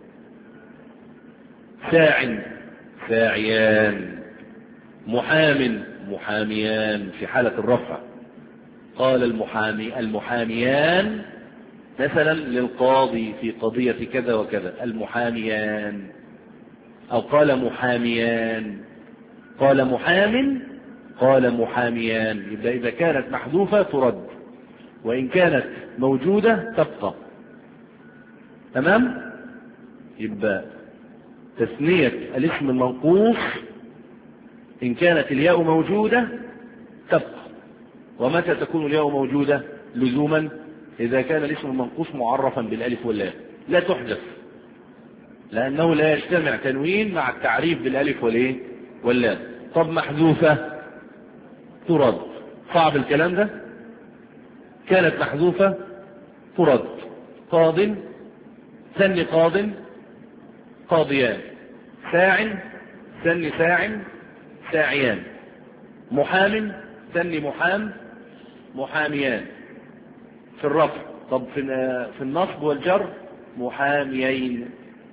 ساع ساعيان، محام محاميان في حالة الرفع. قال المحامي المحاميان مثلا للقاضي في قضية كذا وكذا المحاميان، أو قال محاميان، قال محام قال محاميان. يبقى إذا كانت محذوفة ترد، وإن كانت موجودة تبقى. تمام. يبقى تثنية الاسم المنقوص إن كانت الياء موجودة تبقى. ومتى تكون الياء موجودة؟ لزوما إذا كان الاسم المنقوص معرفا بالألف واللام لا تحدث، لأنه لا يجتمع تنوين مع التعريف بالألف والإيه واللام. طب محذوفة ترد. صعب الكلام ده. كانت محذوفة ترد. قاض ثني قاض قاضيان، ساع ثني ساع ساعيان، محام ثني محام محاميان في الرفع. طب في في النصب والجر محاميين.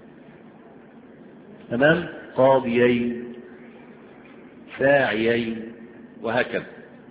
تمام. قاضيين ساعيين وهكذا.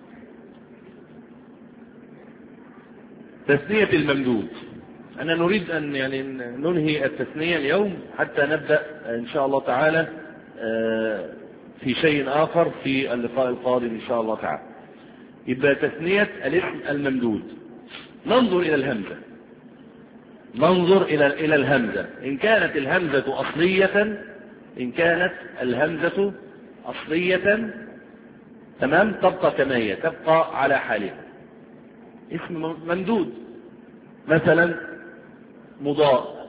تثنية الممدود. أنا نريد أن يعني ننهي التثنية اليوم حتى نبدأ إن شاء الله تعالى في شيء آخر في اللقاء القادم إن شاء الله تعالى. يبقى تثنية الاسم الممدود. ننظر إلى الهمزة. ننظر إلى إلى الهمزة. إن كانت الهمزة أصلية إن كانت الهمزة أصلية تمام تبقى كما هي، تبقى على حالها. اسم ممدود مثلا مضاء،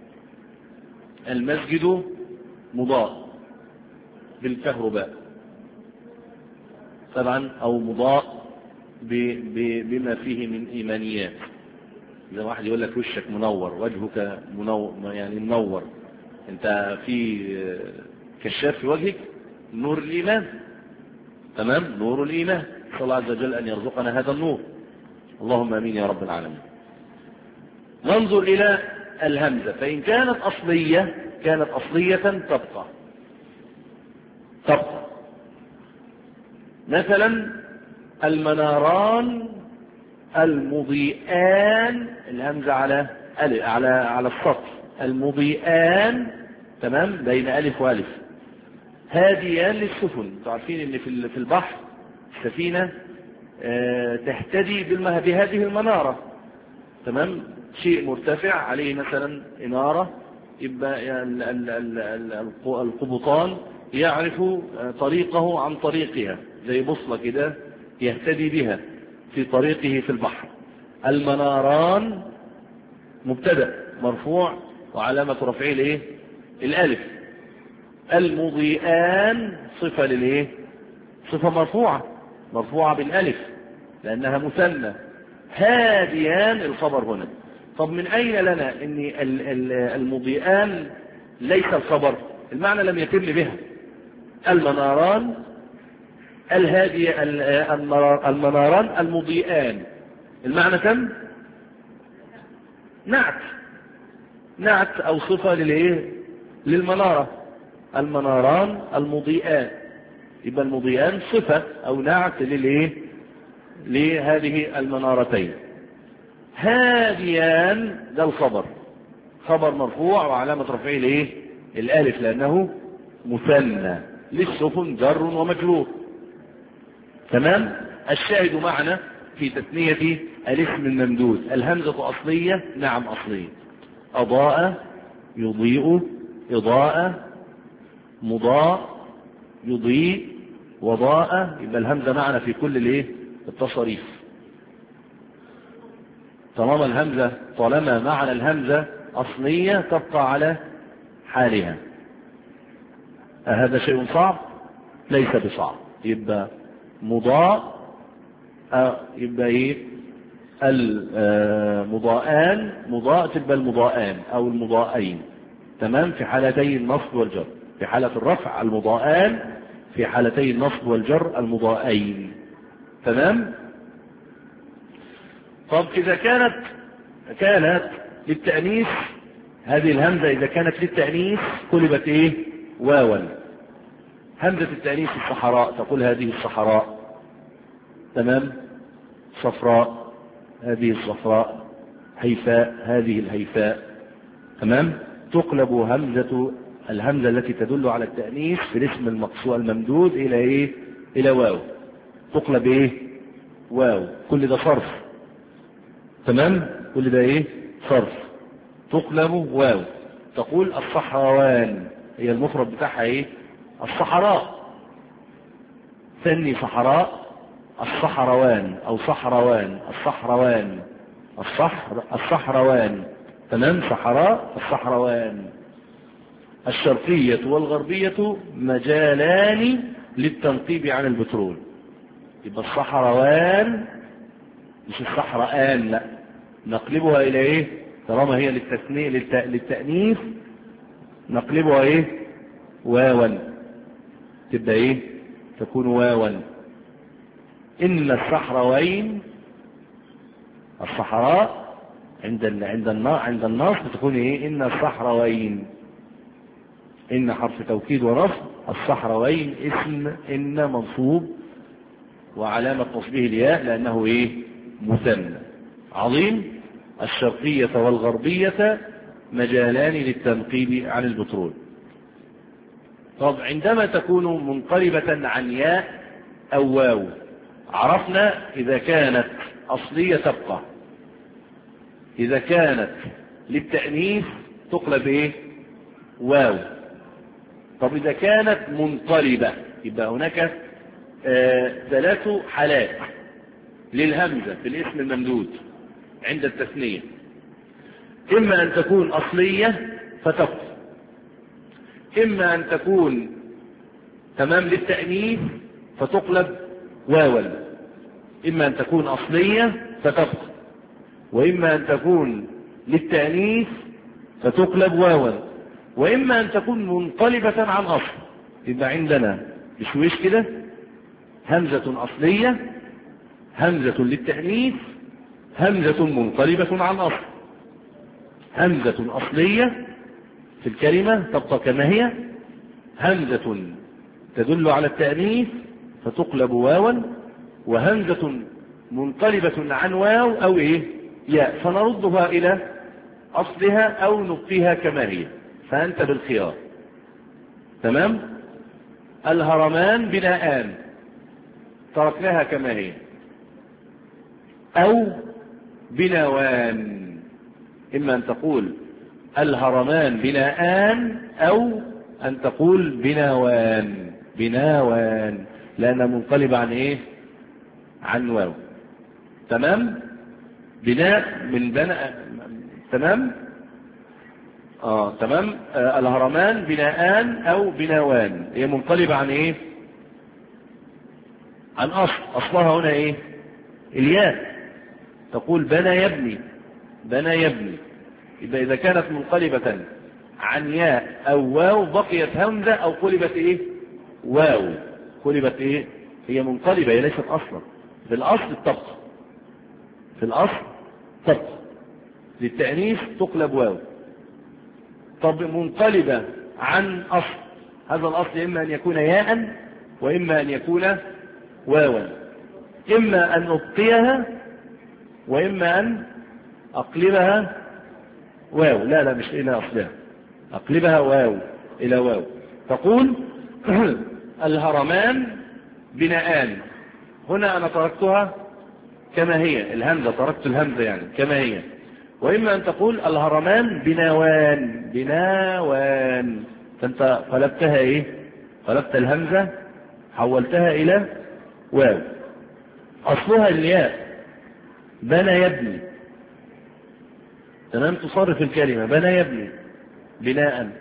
المسجد مضاء بالكهرباء طبعا، او مضاء بما فيه من ايمانيات. اذا واحد يقول لك وشك منور، وجهك منور يعني منور، انت في كشاف في وجهك، نور الايمان. تمام. نور الايمان. صلى الله عز وجل ان يرزقنا هذا النور، اللهم امين يا رب العالمين. ننظر الى الهمزة. فان كانت اصلية كانت اصلية تبقى تبقى مثلا المناران المضيئان، الهمزة على على على السطر، المضيئان تمام بين الف والف. هاديان للسفن. تعرفين ان في في البحر السفينة اه تهتدي بهذه المنارة. تمام. شيء مرتفع عليه مثلا إنارة، يبقى القبطان يعرف طريقه عن طريقها زي بوصلة كده يهتدي بها في طريقه في البحر. المناران مبتدأ مرفوع وعلامة رفعه الايه الالف. المضيئان صفة للايه صفة مرفوعة مرفوعة بالالف لانها مثنى. هاديان الخبر هنا. طب من اين لنا ان المضيئان ليس الخبر؟ المعنى لم يتم بها. المناران الهادي المناران المضيئان المعنى تم. نعت نعت او صفة للايه للمنارة. المناران المضيئان، يبقى المضيئان صفة او نعت للايه لهذه المنارتين. هاديان ده الخبر، خبر مرفوع وعلامة رفعه الايه الالف لانه مثنى. للسفن جر ومجرور. تمام. الشاهد معنا في تثنية الاسم الممدود. الهمزة أصلية. نعم أصلية. أضاء يضيء، إضاءة، مضاء، يضيء، وضاء، يبقى الهمزة معنا في كل الايه التصاريف. طالما الهمزة طالما معنى الهمزة أصلية تبقى على حالها. هذا شيء صعب؟ ليس بصعب. يبقى مضاء يبقى ايه المضاءان، مضاء تبقى المضاءان او المضاءين، تمام، في حالتي النصب والجر. في حالة الرفع المضاءان، في حالتي النصب والجر المضاءين، تمام. طب إذا كانت كانت للتأنيث، هذه الهمزة إذا كانت للتأنيث قلبت إيه واوا. همزة التأنيث الصحراء تقول هذه الصحراء، تمام. صفراء هذه الصفراء، هيفاء هذه الهيفاء، تمام. تقلب همزة الهمزة التي تدل على التأنيث في الاسم المقصور الممدود إلى إيه إلى واو، تقلب إيه واو. كل ده صرف، تمام. كل ده إيه صرف، تقلب واو. تقول الصحراوان، هي المفرد بتاعها إيه الصحراء. ثني صحراء الصحروان أو صحروان الصحروان الصحر الصحروان، تمام. صحراء الصحروان. الشرقية والغربية مجالان للتنقيب عن البترول. يبقى الصحروان مش الصحراءان، لا، نقلبها إلى إيه طالما هي للتثنية للتأنيث نقلبها إيه واوا، تبقى إيه تكون واوا. إن الصحراوين الصحراء عند ال عند النص عند النص بتكون إيه إن الصحراوين. إن حرف توكيد ونصب، الصحراوين اسم إن منصوب وعلامة نصبه الياء لأنه إيه مثنى. عظيم. الشرقية والغربية مجالان للتنقيب عن البترول. طب عندما تكون منقلبة عن ياء أو واو، عرفنا إذا كانت أصلية تبقى، إذا كانت للتأنيث تقلب إيه واو. طب إذا كانت منقلبة يبقى هناك آه ثلاث حالات للهمزة في الاسم الممدود عند التثنية. إما أن تكون أصلية فتبقى، إما أن تكون تمام للتأنيث فتقلب واوا. إما أن تكون أصلية فتبقى، وإما أن تكون للتأنيث فتقلب واوا، وإما أن تكون منقلبة عن أصل. يبقى عندنا بشويش كده همزة أصلية، همزة للتأنيث، همزة منقلبة عن أصل. همزة أصلية في الكلمة تبقى كما هي، همزة تدل على التأنيث فتقلب واوا، وهمزة منقلبة عن واو أو إيه ياء فنردها إلى أصلها أو نبقيها كما هي، فأنت بالخيار، تمام. الهرمان بناءان تركناها كما هي، أو بناوان. إما أن تقول الهرمان بناءان أو أن تقول بناوان بناوان لأنها منقلبة عن إيه عن واو، تمام. بناء من بناء، تمام. آه تمام. آه الهرمان بناءان أو بناوان هي منقلبة عن إيه عن أصل. أصلها هنا إيه الياء، تقول بنى يبني بنى يبني. يبقى إذا كانت منقلبة عن ياء أو واو بقيت همزة أو قلبت إيه واو، قلبت إيه هي منقلبة، هي ليست أصلا. في الأصل تبقى، في الأصل تبقى، للتأنيث تقلب واو. طب منقلبة عن أصل، هذا الأصل إما أن يكون ياء وإما أن يكون واوا. إما أن أبقيها وإما أن أقلبها واو. لا لا مش إلى أصلها، أقلبها واو إلى واو. تقول الهرمان بناءان. هنا أنا تركتها كما هي، الهمزة تركت الهمزة يعني كما هي. وإما أن تقول الهرمان بناوان بناوان، فأنت قلبتها إيه قلبت الهمزة حولتها إلى واو، أصلها الياء، بنى يبني، تمام، تصرف الكلمة بنى يبني بناء.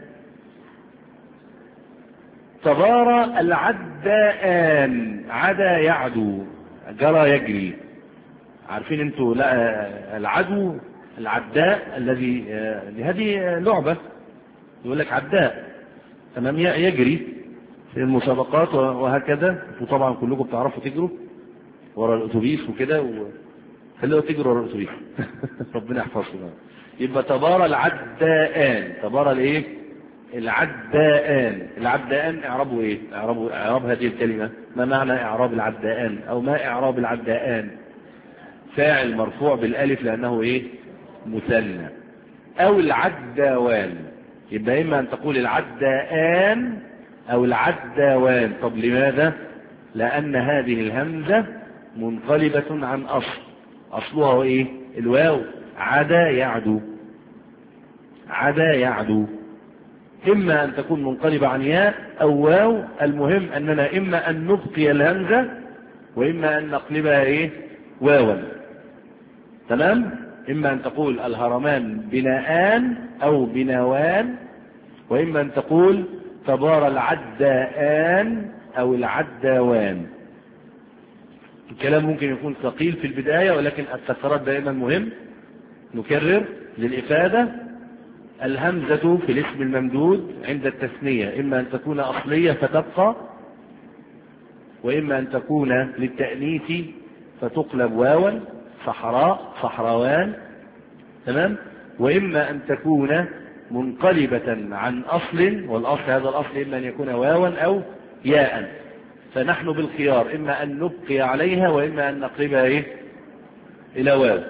تبارى العداءان، عدا يعدو، جرى يجري. عارفين انتوا لا العدو العداء الذي هذه لعبة يقول لك عداء، تمام، يجري في المسابقات وهكذا، وطبعا كلكم بتعرفوا تجروا ورا الاتوبيس وكده، وخلوها تجروا ورا الاتوبيس ربنا يحفظكم. يبقى تبارى العداءان، تبارى الايه؟ العداءان. العداءان اعربوا ايه؟ اعربوا اعراب هذه الكلمة. ما معنى اعراب العداءان؟ او ما اعراب العداءان؟ فاعل مرفوع بالالف لانه ايه؟ مثنى. او العداوان، يبقى اما ان تقول العداءان او العداوان. طب لماذا؟ لان هذه الهمزة منقلبة عن اصل، اصلها ايه؟ الواو، عدا يعدو، عدا يعدو. اما ان تكون منقلبة عن ياء او واو، المهم اننا اما ان نبقي الهمزة واما ان نقلبها ايه؟ واوا، تمام. اما ان تقول الهرمان بناءان او بناوان، واما ان تقول تبارى العداءان او العداوان. الكلام ممكن يكون ثقيل في البداية، ولكن التكرار دائما مهم. نكرر للإفادة. الهمزة في الاسم الممدود عند التثنية إما أن تكون أصلية فتبقى، وإما أن تكون للتأنيث فتقلب واوا، صحراء صحراوان، تمام، وإما أن تكون منقلبة عن أصل، والأصل هذا الأصل إما أن يكون واوا أو ياء. فنحن بالخيار إما أن نبقي عليها وإما أن نقلبها إيه؟ إلى واو.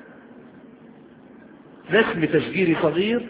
اسم تشجيري صغير،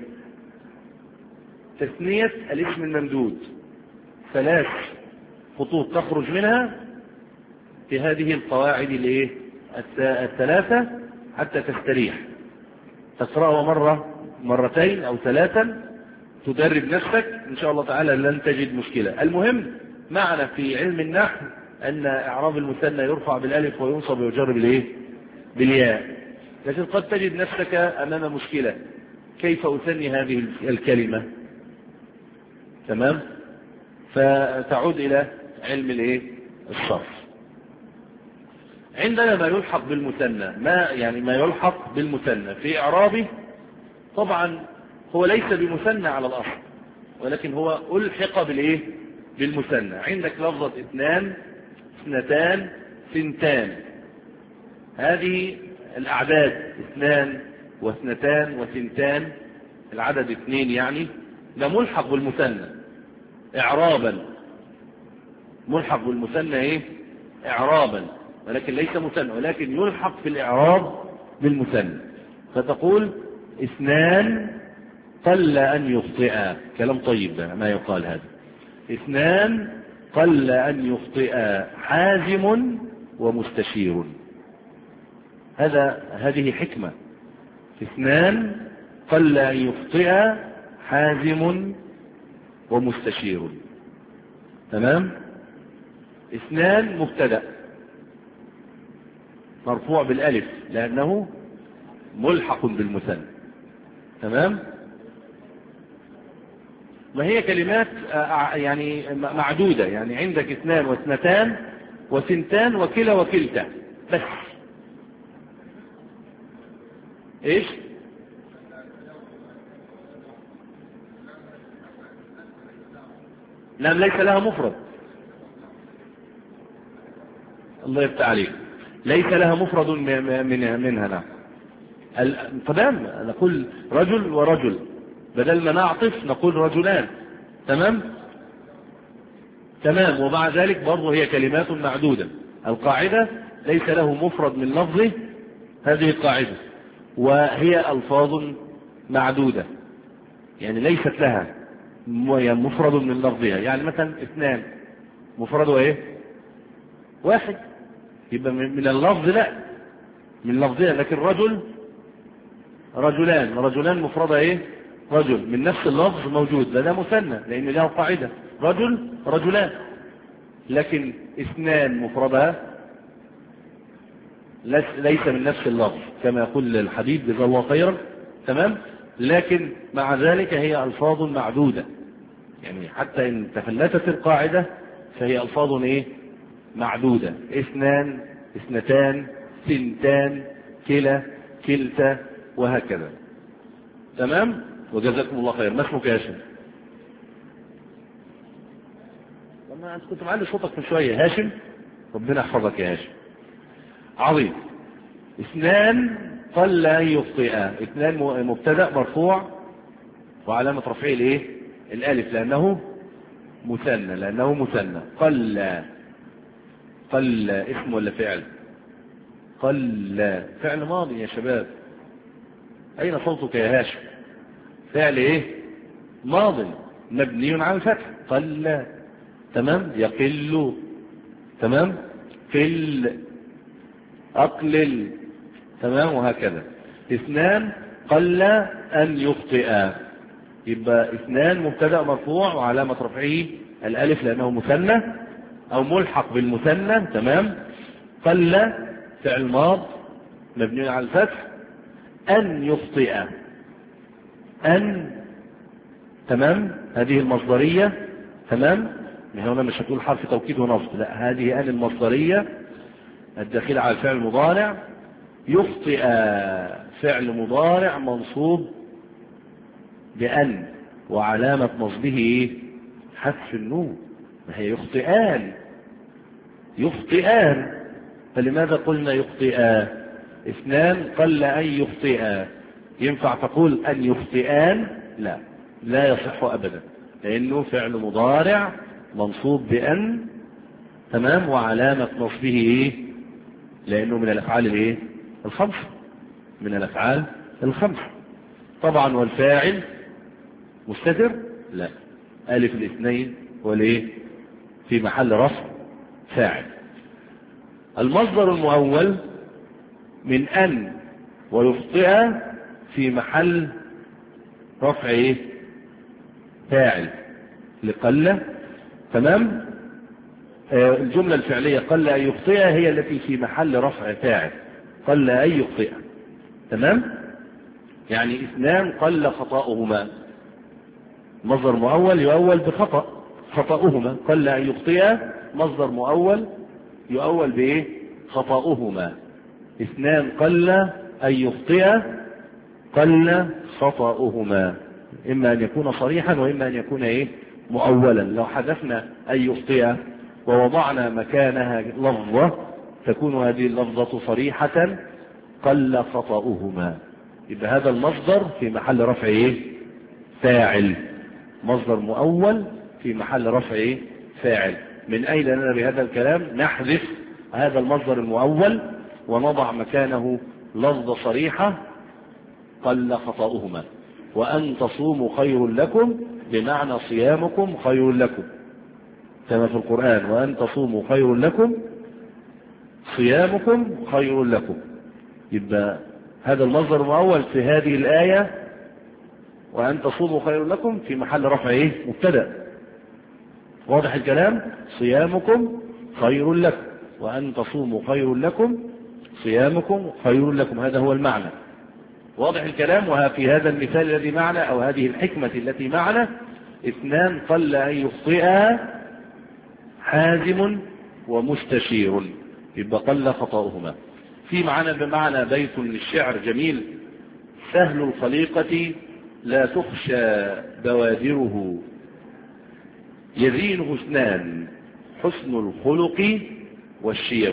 تثنية الاسم الممدود، ثلاث خطوط تخرج منها في هذه القواعد الايه؟ الثلاثة حتى تستريح. تقرأها مرة مرتين أو ثلاثا، تدرب نفسك إن شاء الله تعالى لن تجد مشكلة. المهم معنا في علم النحو أن إعراب المثنى يرفع بالألف وينصب ويجر بالإيه؟ بالياء. لكن قد تجد نفسك أمام مشكلة، كيف أثني هذه الكلمة؟ تمام، فتعود إلى علم الإيه؟ الصرف. عندنا ما يلحق بالمثنى، ما يعني ما يلحق بالمثنى في إعرابه، طبعا هو ليس بمثنى على الأصل، ولكن هو ألحق بالإيه؟ بالمثنى. عندك لفظة اثنان، اثنتان، ثنتان، هذه الأعداد اثنان واثنتان وثنتان، العدد اثنين يعني، ده ملحق بالمثنى إعرابا، ملحق بالمثنى إيه؟ إعرابا، ولكن ليس مثنى، ولكن يلحق في الإعراب بالمثنى. فتقول اثنان قل أن يخطئا، كلام طيب ما يقال هذا. اثنان قل أن يخطئا، حازم ومستشير. هذا هذه حكمة. اثنان قل أن يخطئا، حازم ومستشير، تمام. اثنان مبتدأ مرفوع بالالف لأنه ملحق بالمثنى، تمام. وهي كلمات يعني معدودة، يعني عندك اثنان واثنتان وثنتان وكلا وكلتا بس. ايش؟ نعم، ليس لها مفرد. الله يفتح عليك، ليس لها مفرد من منها. نعم، تمام. نقول رجل ورجل، بدل ما نعطف نقول رجلان، تمام تمام. ومع ذلك برضه هي كلمات معدودة. القاعدة ليس له مفرد من لفظه، هذه القاعدة، وهي ألفاظ معدودة، يعني ليست لها مفرد من لفظها. يعني مثلا اثنان مفرده ايه؟ واحد، يبقى من اللفظ لا، من لفظها. لكن رجل رجلان، رجلان مفردة ايه؟ رجل، من نفس اللفظ موجود، ده مثنى لأن له قاعدة رجل رجلان. لكن اثنان مفردها ليس من نفس اللفظ كما يقول الحديث جزاه الله خيرا. تمام. لكن مع ذلك هي ألفاظ معدودة، يعني حتى إن تفلتت القاعدة فهي ألفاظ إيه؟ معدودة. اثنان، اثنتان، ثنتان، كلا، كلتا، وهكذا. تمام. وجزاكم الله خير. ما اسمك يا هاشم؟ لما أنت كنت معلي صوتك من شوية. هاشم، ربنا يحفظك يا هاشم. عظيم. اثنان قل أن يخطئا. اثنان مبتدأ مرفوع وعلامة رفعه الايه؟ الالف، لأنه مثنى، لأنه مثنى. قل، قل اسم ولا فعل؟ قل فعل ماضي يا شباب. أين صوتك يا هاشم؟ فعل ايه؟ ماضي مبني على الفتح. قل. تمام. يقل. تمام. قل، أقلل. تمام. وهكذا. اثنان قل أن يخطئا. يبقى اثنان مبتدأ مرفوع وعلامة رفعه الألف لأنه مثنى أو ملحق بالمثنى. تمام. قل فعل ماض مبني على الفتح. أن يخطئ. أن. تمام. هذه المصدرية. تمام. هنا مش هتقول حرف توكيد ونصب، لا، هذه أن المصدرية الداخلة على الفعل المضارع. يخطئ فعل مضارع منصوب بأن وعلامة نصبه حذف النون. ما هي يخطئان، يخطئان. فلماذا قلنا يخطئان؟ اثنان قل أن يخطئا. ينفع تقول أن يخطئان؟ لا، لا يصح أبدا، لأنه فعل مضارع منصوب بأن. تمام. وعلامة نصبه ايه؟ لأنه من الأفعال الايه؟ الخمسة، من الأفعال الخمسة طبعا. والفاعل مستتر؟ لا، ألف الاثنين والايه؟ في محل رفع فاعل. المصدر المؤول من أن ويخطئ في محل رفع ايه؟ فاعل لقل. تمام. آه الجملة الفعلية قل أن يخطئ هي التي في محل رفع فاعل. قل أن يخطئ. تمام. يعني اثنان قل خطأهما. مصدر مؤول يؤول بخطأ، خطأهما. قل أن يخطئ مصدر مؤول يؤول بإيه؟ خطأهما. اثنان قل أن يخطئ قل خطأهما. إما أن يكون صريحا وإما أن يكون إيه؟ مؤولا. لو حذفنا أن يخطئ ووضعنا مكانها لفظة تكون هذه اللفظة صريحة قل خطأهما. يبقى هذا المصدر في محل رفع ايه؟ فاعل. مصدر مؤول في محل رفع ايه؟ فاعل. من اين لنا بهذا الكلام؟ نحذف هذا المصدر المؤول ونضع مكانه لفظة صريحة قل خطأهما. وأن تصوموا خير لكم بمعنى صيامكم خير لكم، كما في القرآن. وأن تصوموا خير لكم، صيامكم خير لكم. يبقى هذا المصدر المؤول في هذه الآية وأن تصوموا خير لكم في محل رفع ايه؟ مبتدأ. واضح الكلام؟ صيامكم خير لكم وأن تصوموا خير لكم، صيامكم خير لكم. هذا هو المعنى. واضح الكلام؟ وفي هذا المثال الذي معنا أو هذه الحكمة التي معنا اثنان قل أن يخطئ حازم ومستشير. يبقى قل خطأهما. في معنا بمعنى بيت للشعر جميل: سهل الخليقة لا تخشى بوادره، يزينه اثنان حسن الخلق والشيم.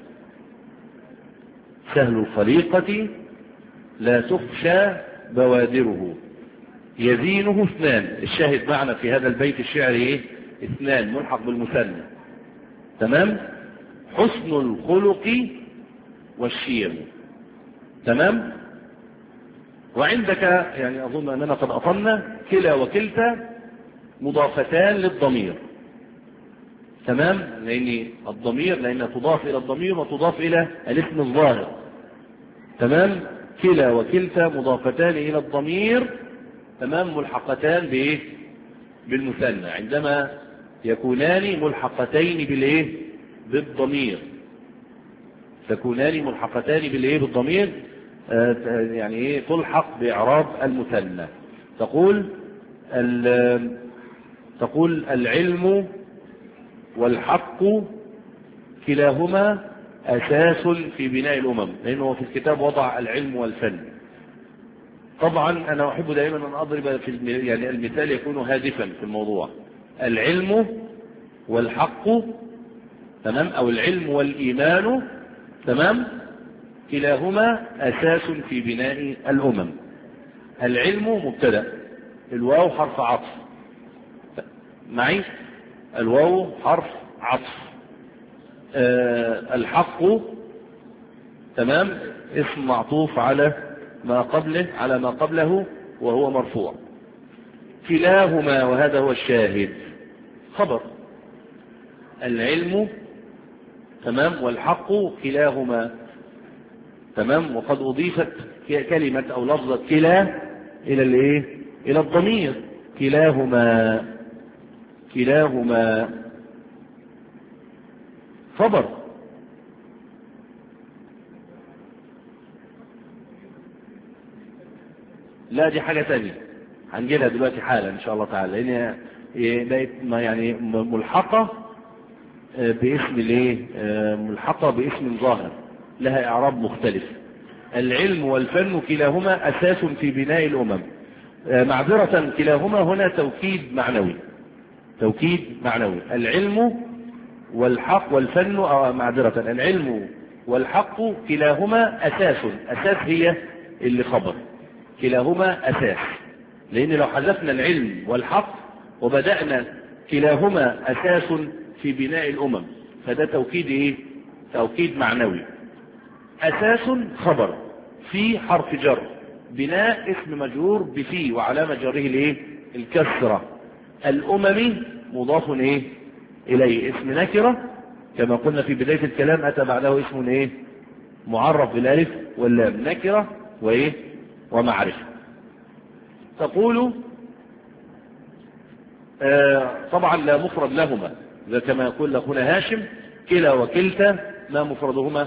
سهل الخليقة لا تخشى بوادره، يزينه اثنان. الشاهد معنا في هذا البيت الشعري ايه؟ اثنان ملحق بالمثنى. تمام. حسن الخلق والشيم. تمام. وعندك يعني أظن أننا قد أطلنا كلا وكلتا مضافتان للضمير. تمام. لأن الضمير لأنها تضاف إلى الضمير وتضاف إلى الاسم الظاهر. تمام. كلا وكلتا مضافتان إلى الضمير. تمام. ملحقتان بإيه؟ بالمثنى. عندما يكونان ملحقتين بالايه بالضمير، تكونان ملحقتان بالايه بالضمير، آه يعني ايه تلحق باعراب المثنى. تقول تقول العلم والحق كلاهما اساس في بناء الامم، لانه في الكتاب وضع العلم والفن. طبعا انا احب دائما ان اضرب في يعني المثال يكون هادفا في الموضوع. العلم والحق تمام، او العلم والايمان تمام، كلاهما اساس في بناء الامم. العلم مبتدا، الواو حرف عطف معي، الواو حرف عطف. أه الحق تمام اسم معطوف على ما قبله على ما قبله وهو مرفوع. كلاهما وهذا هو الشاهد خبر. العلم تمام والحق كلاهما تمام، وقد اضيفت كلمة او لفظة كلا الى الايه الى الضمير. كلاهما كلاهما خبر. لا دي حاجة تانية هنجيلها دلوقتي حالا ان شاء الله تعالى، لان بقت يعني ملحقة باسم الايه ملحقة باسم ظاهر لها اعراب مختلف. العلم والفن كلاهما اساس في بناء الامم. معذرة كلاهما هنا توكيد معنوي، توكيد معنوي. العلم والحق والفن أو معذرة العلم والحق كلاهما اساس، اساس هي اللي خبر، كلاهما اساس. لان لو حذفنا العلم والحق وبدأنا كلاهما اساس في بناء الامم فده توكيد ايه توكيد معنوي. اساس خبر، في حرف جر، بناء اسم مجرور بفي وعلامة جره الايه الكسرة. الامم مضاف ايه اليه، اسم نكرة كما قلنا في بداية الكلام اتى بعده اسم ايه معرف بالالف واللام، نكرة وايه ومعرفة. تقول آه طبعا لا مفرد لهما، إذا كما يقول اخونا هاشم كلا وكلتا ما مفردهما؟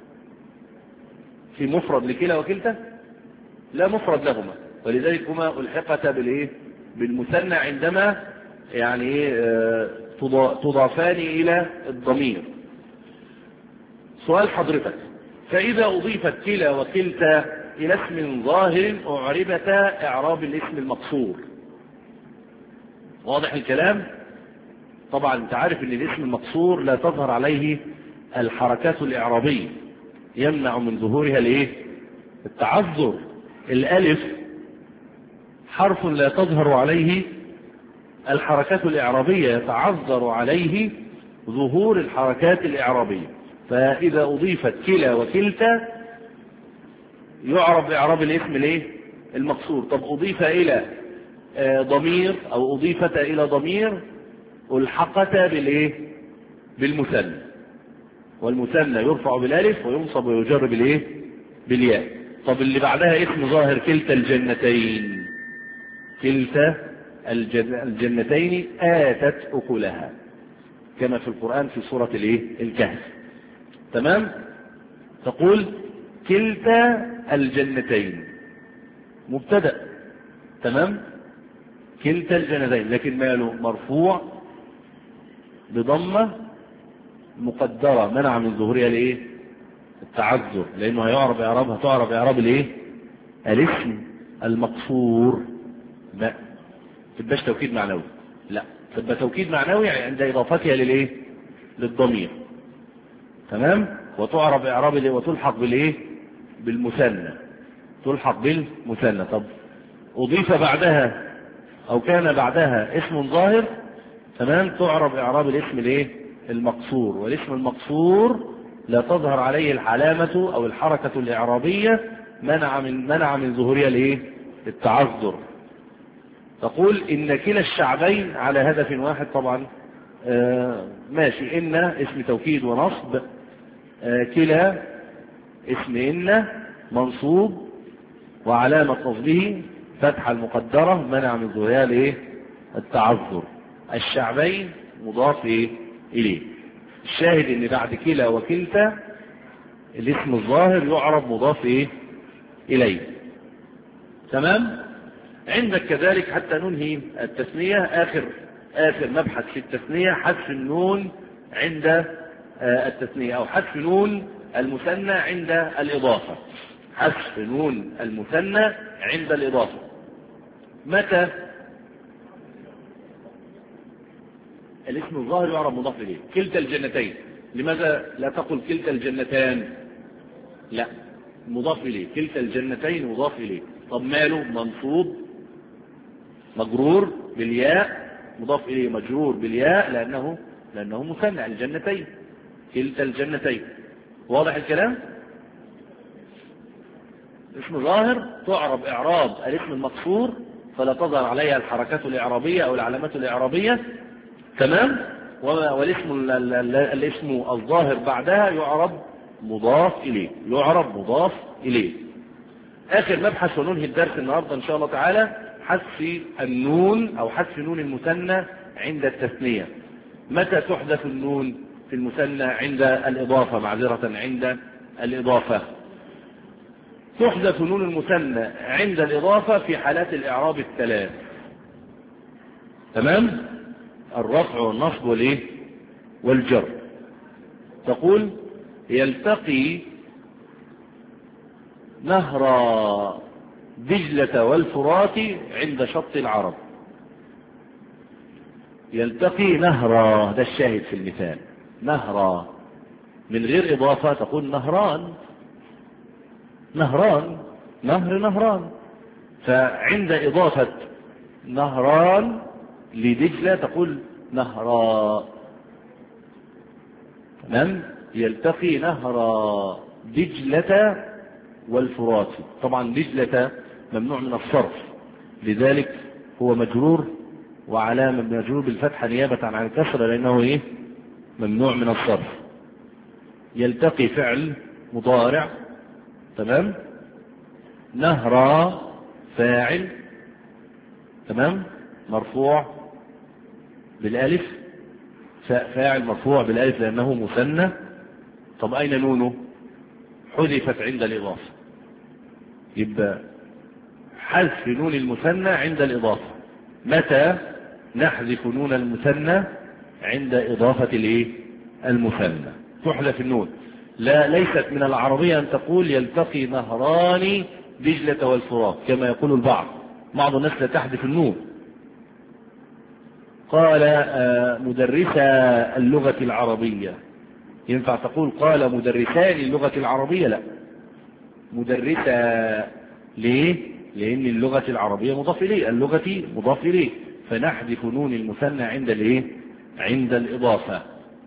في مفرد لكلا وكلتا؟ لا مفرد لهما، ولذلك هما الحقتا بالايه بالمثنى عندما يعني ايه تضافان الى الضمير. سؤال حضرتك، فاذا اضيفت كلا وكلتا الى اسم ظاهر اعربتا اعراب الاسم المقصور. واضح الكلام؟ طبعا انت عارف ان الاسم المقصور لا تظهر عليه الحركات الاعرابيه، يمنع من ظهورها الايه التعذر. الالف حرف لا تظهر عليه الحركات الاعرابيه، يتعذر عليه ظهور الحركات الاعرابيه. فاذا اضيفت كلا وكلتا يعرب اعراب الاسم الايه المقصور. طب اضيف الى ضمير او اضيفت الى ضمير الحقتا بالايه بالمثنى، والمثنى يرفع بالالف وينصب ويجر بالايه بالياء. طب اللي بعدها اسم ظاهر كلتا الجنتين، كلتا الجنتين آتت أكلها كما في القرآن في سورة الايه الكهف تمام. تقول كلتا الجنتين مبتدأ تمام، كلتا الجنتين لكن ماله مرفوع بضمة مقدرة منع من ظهورها الايه التعذر، لانه هيعرب اعرابها تعرب اعراب الايه الاسم المقصور. لا تبقاش توكيد معنوي، لا تبقى توكيد معنوي عند اضافتها للايه للضمير تمام، وتعرب اعراب الايه وتلحق بالايه بالمثنى، تلحق بالمثنى. طب اضيف بعدها او كان بعدها اسم ظاهر تمام، تعرب اعراب الاسم الايه المقصور، والاسم المقصور لا تظهر عليه العلامة او الحركة الاعرابية منع من منع من ظهورها الايه التعذر. تقول ان كلا الشعبين على هدف واحد. طبعا آه ماشي، ان اسم توكيد ونصب، آه كلا اسم ان منصوب وعلامة نصبه فتحة المقدرة منع من ظهورها الايه التعذر. الشعبين مضاف إيه؟ إليه. الشاهد إن بعد كلا وكلتا الاسم الظاهر يعرب مضاف إيه؟ إليه. تمام؟ عندك كذلك حتى ننهي التثنية آخر آخر مبحث في التثنية حذف النون عند التثنية أو حذف نون المثنى عند الإضافة. حذف نون المثنى عند الإضافة متى؟ الاسم الظاهر يعرب مضاف إليه. كلتا الجنتين، لماذا لا تقل كلتا الجنتان؟ لا، مضاف إليه. كلتا الجنتين مضاف إليه. طب ماله؟ منصوب مجرور بالياء، مضاف إليه مجرور بالياء لأنه لأنه مثنى الجنتين، كلتا الجنتين. واضح الكلام؟ اسم ظاهر تعرب إعراب الاسم المقصور فلا تظهر عليها الحركات الإعرابية أو العلامات الإعرابية. تمام؟ والاسم الاسم الظاهر بعدها يعرب مضاف إليه، يعرب مضاف إليه. آخر مبحث وننهي الدرس النهارده إن شاء الله تعالى حذف النون أو حذف نون المثنى عند التثنية. متى تحذف النون في المثنى؟ عند الإضافة، معذرة عند الإضافة. تحذف نون المثنى عند الإضافة في حالات الإعراب الثلاث. تمام؟ الرفع والنصب والإيه؟ والجر. تقول يلتقي نهر دجلة والفرات عند شط العرب. يلتقي نهر، ده الشاهد في المثال، نهر من غير إضافة تقول نهران، نهران، نهر نهران. فعند إضافة نهران لدجلة تقول نهرا. تمام؟ يلتقي نهر دجلة والفرات. طبعا دجلة ممنوع من الصرف، لذلك هو مجرور وعلامة مجرور بالفتحة نيابة عن الكسر لأنه إيه؟ ممنوع من الصرف. يلتقي فعل مضارع. تمام؟ نهر فاعل. تمام؟ مرفوع بالالف، فاعل مرفوع بالالف لأنه مثنى. طب أين نونه؟ حذفت عند الإضافة. يبقى حذف نون المثنى عند الإضافة. متى نحذف نون المثنى؟ عند إضافة الإيه؟ المثنى تحذف النون. لا، ليست من العربية أن تقول يلتقي نهران دجلة والفرات كما يقول البعض. بعض الناس لا تحذف النون. قال مدرسة اللغة العربية، ينفع تقول قال مدرسان اللغة العربية؟ لا، مدرسة. ليه؟ لأن اللغة العربية مضاف إليه، اللغة مضاف إليه، فنحذف نون المثنى عند الإيه؟ عند الإضافة.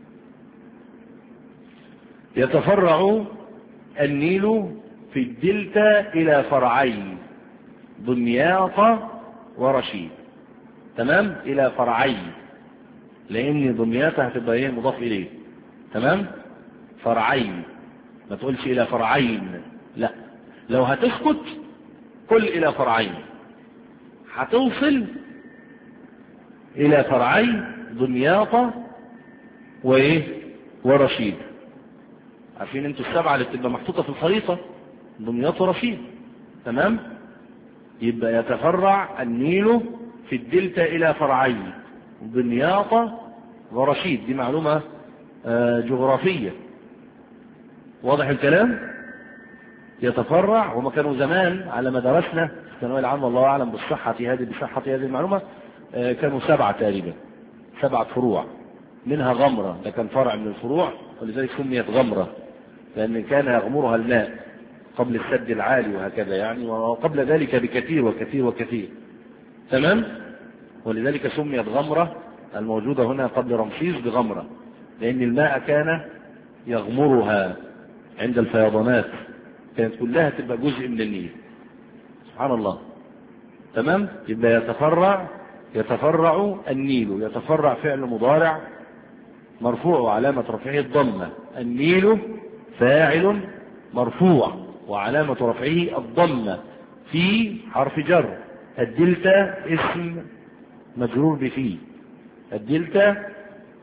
يتفرع النيل في الدلتا إلى فرعين دمياط ورشيد. تمام؟ إلى فرعين، لأن دمياط هتبقى إيه؟ مضاف إليه. تمام؟ فرعين، ما تقولش إلى فرعين، لا، لو هتسكت قل إلى فرعين. هتوصل إلى فرعين دمياط وإيه؟ ورشيد. عارفين انتوا السبعة اللي بتبقى محطوطة في الخريطة، دمياط ورشيد. تمام؟ يبقى يتفرع النيل في الدلتا إلى فرعين دمياط ورشيد. دي معلومة جغرافية. واضح الكلام؟ يتفرع، وما كانوا زمان على ما درسنا في الثانوية العامة الله أعلم بالصحة هذه بصحة هذه المعلومة، كانوا سبعة تقريبا، سبعة فروع، منها غمرة، ده كان فرع من الفروع ولذلك سميت غمرة لأن كان يغمرها الماء قبل السد العالي وهكذا يعني، وقبل ذلك بكثير وكثير وكثير. تمام؟ ولذلك سميت غمرة الموجودة هنا قبل رمسيس بغمرة، لأن الماء كان يغمرها عند الفيضانات، كانت كلها تبقى جزء من النيل. سبحان الله. تمام؟ يبقى يتفرع يتفرع النيل. يتفرع فعل مضارع مرفوع وعلامة رفعه الضمة. النيل فاعل مرفوع وعلامة رفعه الضمة في حرف جر. الدلتا اسم مجرور بفي. الدلتا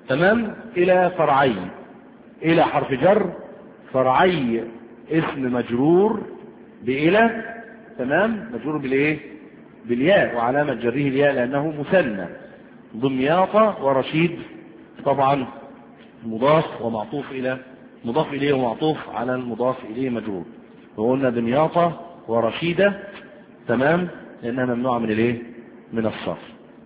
تمام، إلى فرعي، إلى حرف جر، فرعي اسم مجرور بإلى، تمام، مجرور بالإيه؟ بالياء، وعلامة جره الياء لأنه مثنى. دمياط ورشيد طبعا مضاف ومعطوف إلى مضاف إليه ومعطوف على المضاف إليه مجرور. وقلنا دمياط ورشيدة، تمام، لأنها ممنوعة من الإيه؟ من الصرف.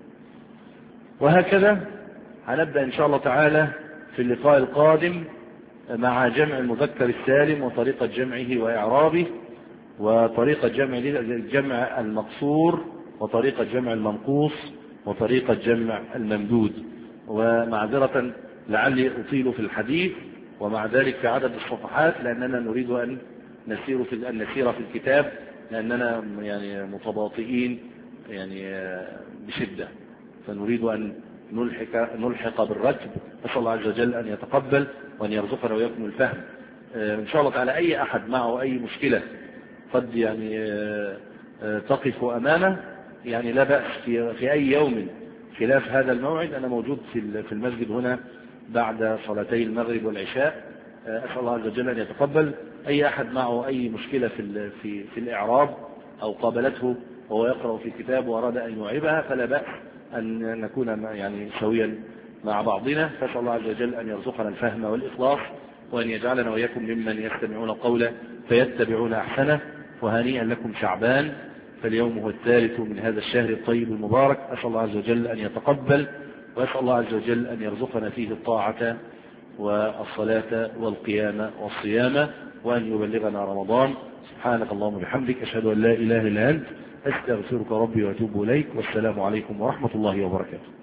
وهكذا هنبدأ إن شاء الله تعالى في اللقاء القادم مع جمع المذكر السالم وطريقة جمعه وإعرابه، وطريقة جمع الجمع المقصور، وطريقة جمع المنقوص، وطريقة جمع الممدود. ومعذرة لعلي أطيل في الحديث ومع ذلك في عدد الصفحات، لأننا نريد أن نسير في أن نسير في الكتاب، لأننا يعني متباطئين يعني بشدة، فنريد أن نلحق نلحق بالركب. نسأل الله عز وجل أن يتقبل وأن يرزقنا وإياكم الفهم إن شاء الله تعالى. أي أحد معه أي مشكلة قد يعني تقف أمامه، يعني لا بأس في في أي يوم خلاف هذا الموعد، أنا موجود في في المسجد هنا بعد صلاتي المغرب والعشاء. أسأل الله عز وجل أن يتقبل. أي أحد معه أي مشكلة في في في الإعراب أو قابلته وهو يقرأ في كتاب وأراد أن يعيبها، فلا بأس أن نكون يعني سويا مع بعضنا. فأسأل الله عز وجل أن يرزقنا الفهم والإخلاص، وأن يجعلنا وإياكم ممن يستمعون قوله فيتبعون أحسنه. وهنيئا لكم شعبان، فاليوم هو الثالث من هذا الشهر الطيب المبارك. أسأل الله عز وجل أن يتقبل، وأسأل الله عز وجل أن يرزقنا فيه الطاعة والصلاة والقيام والصيام، وأن يبلغنا رمضان. سبحانك اللهم وبحمدك، أشهد أن لا إله إلا أنت، أستغفرك ربي وأتوب إليك، والسلام عليكم ورحمة الله وبركاته.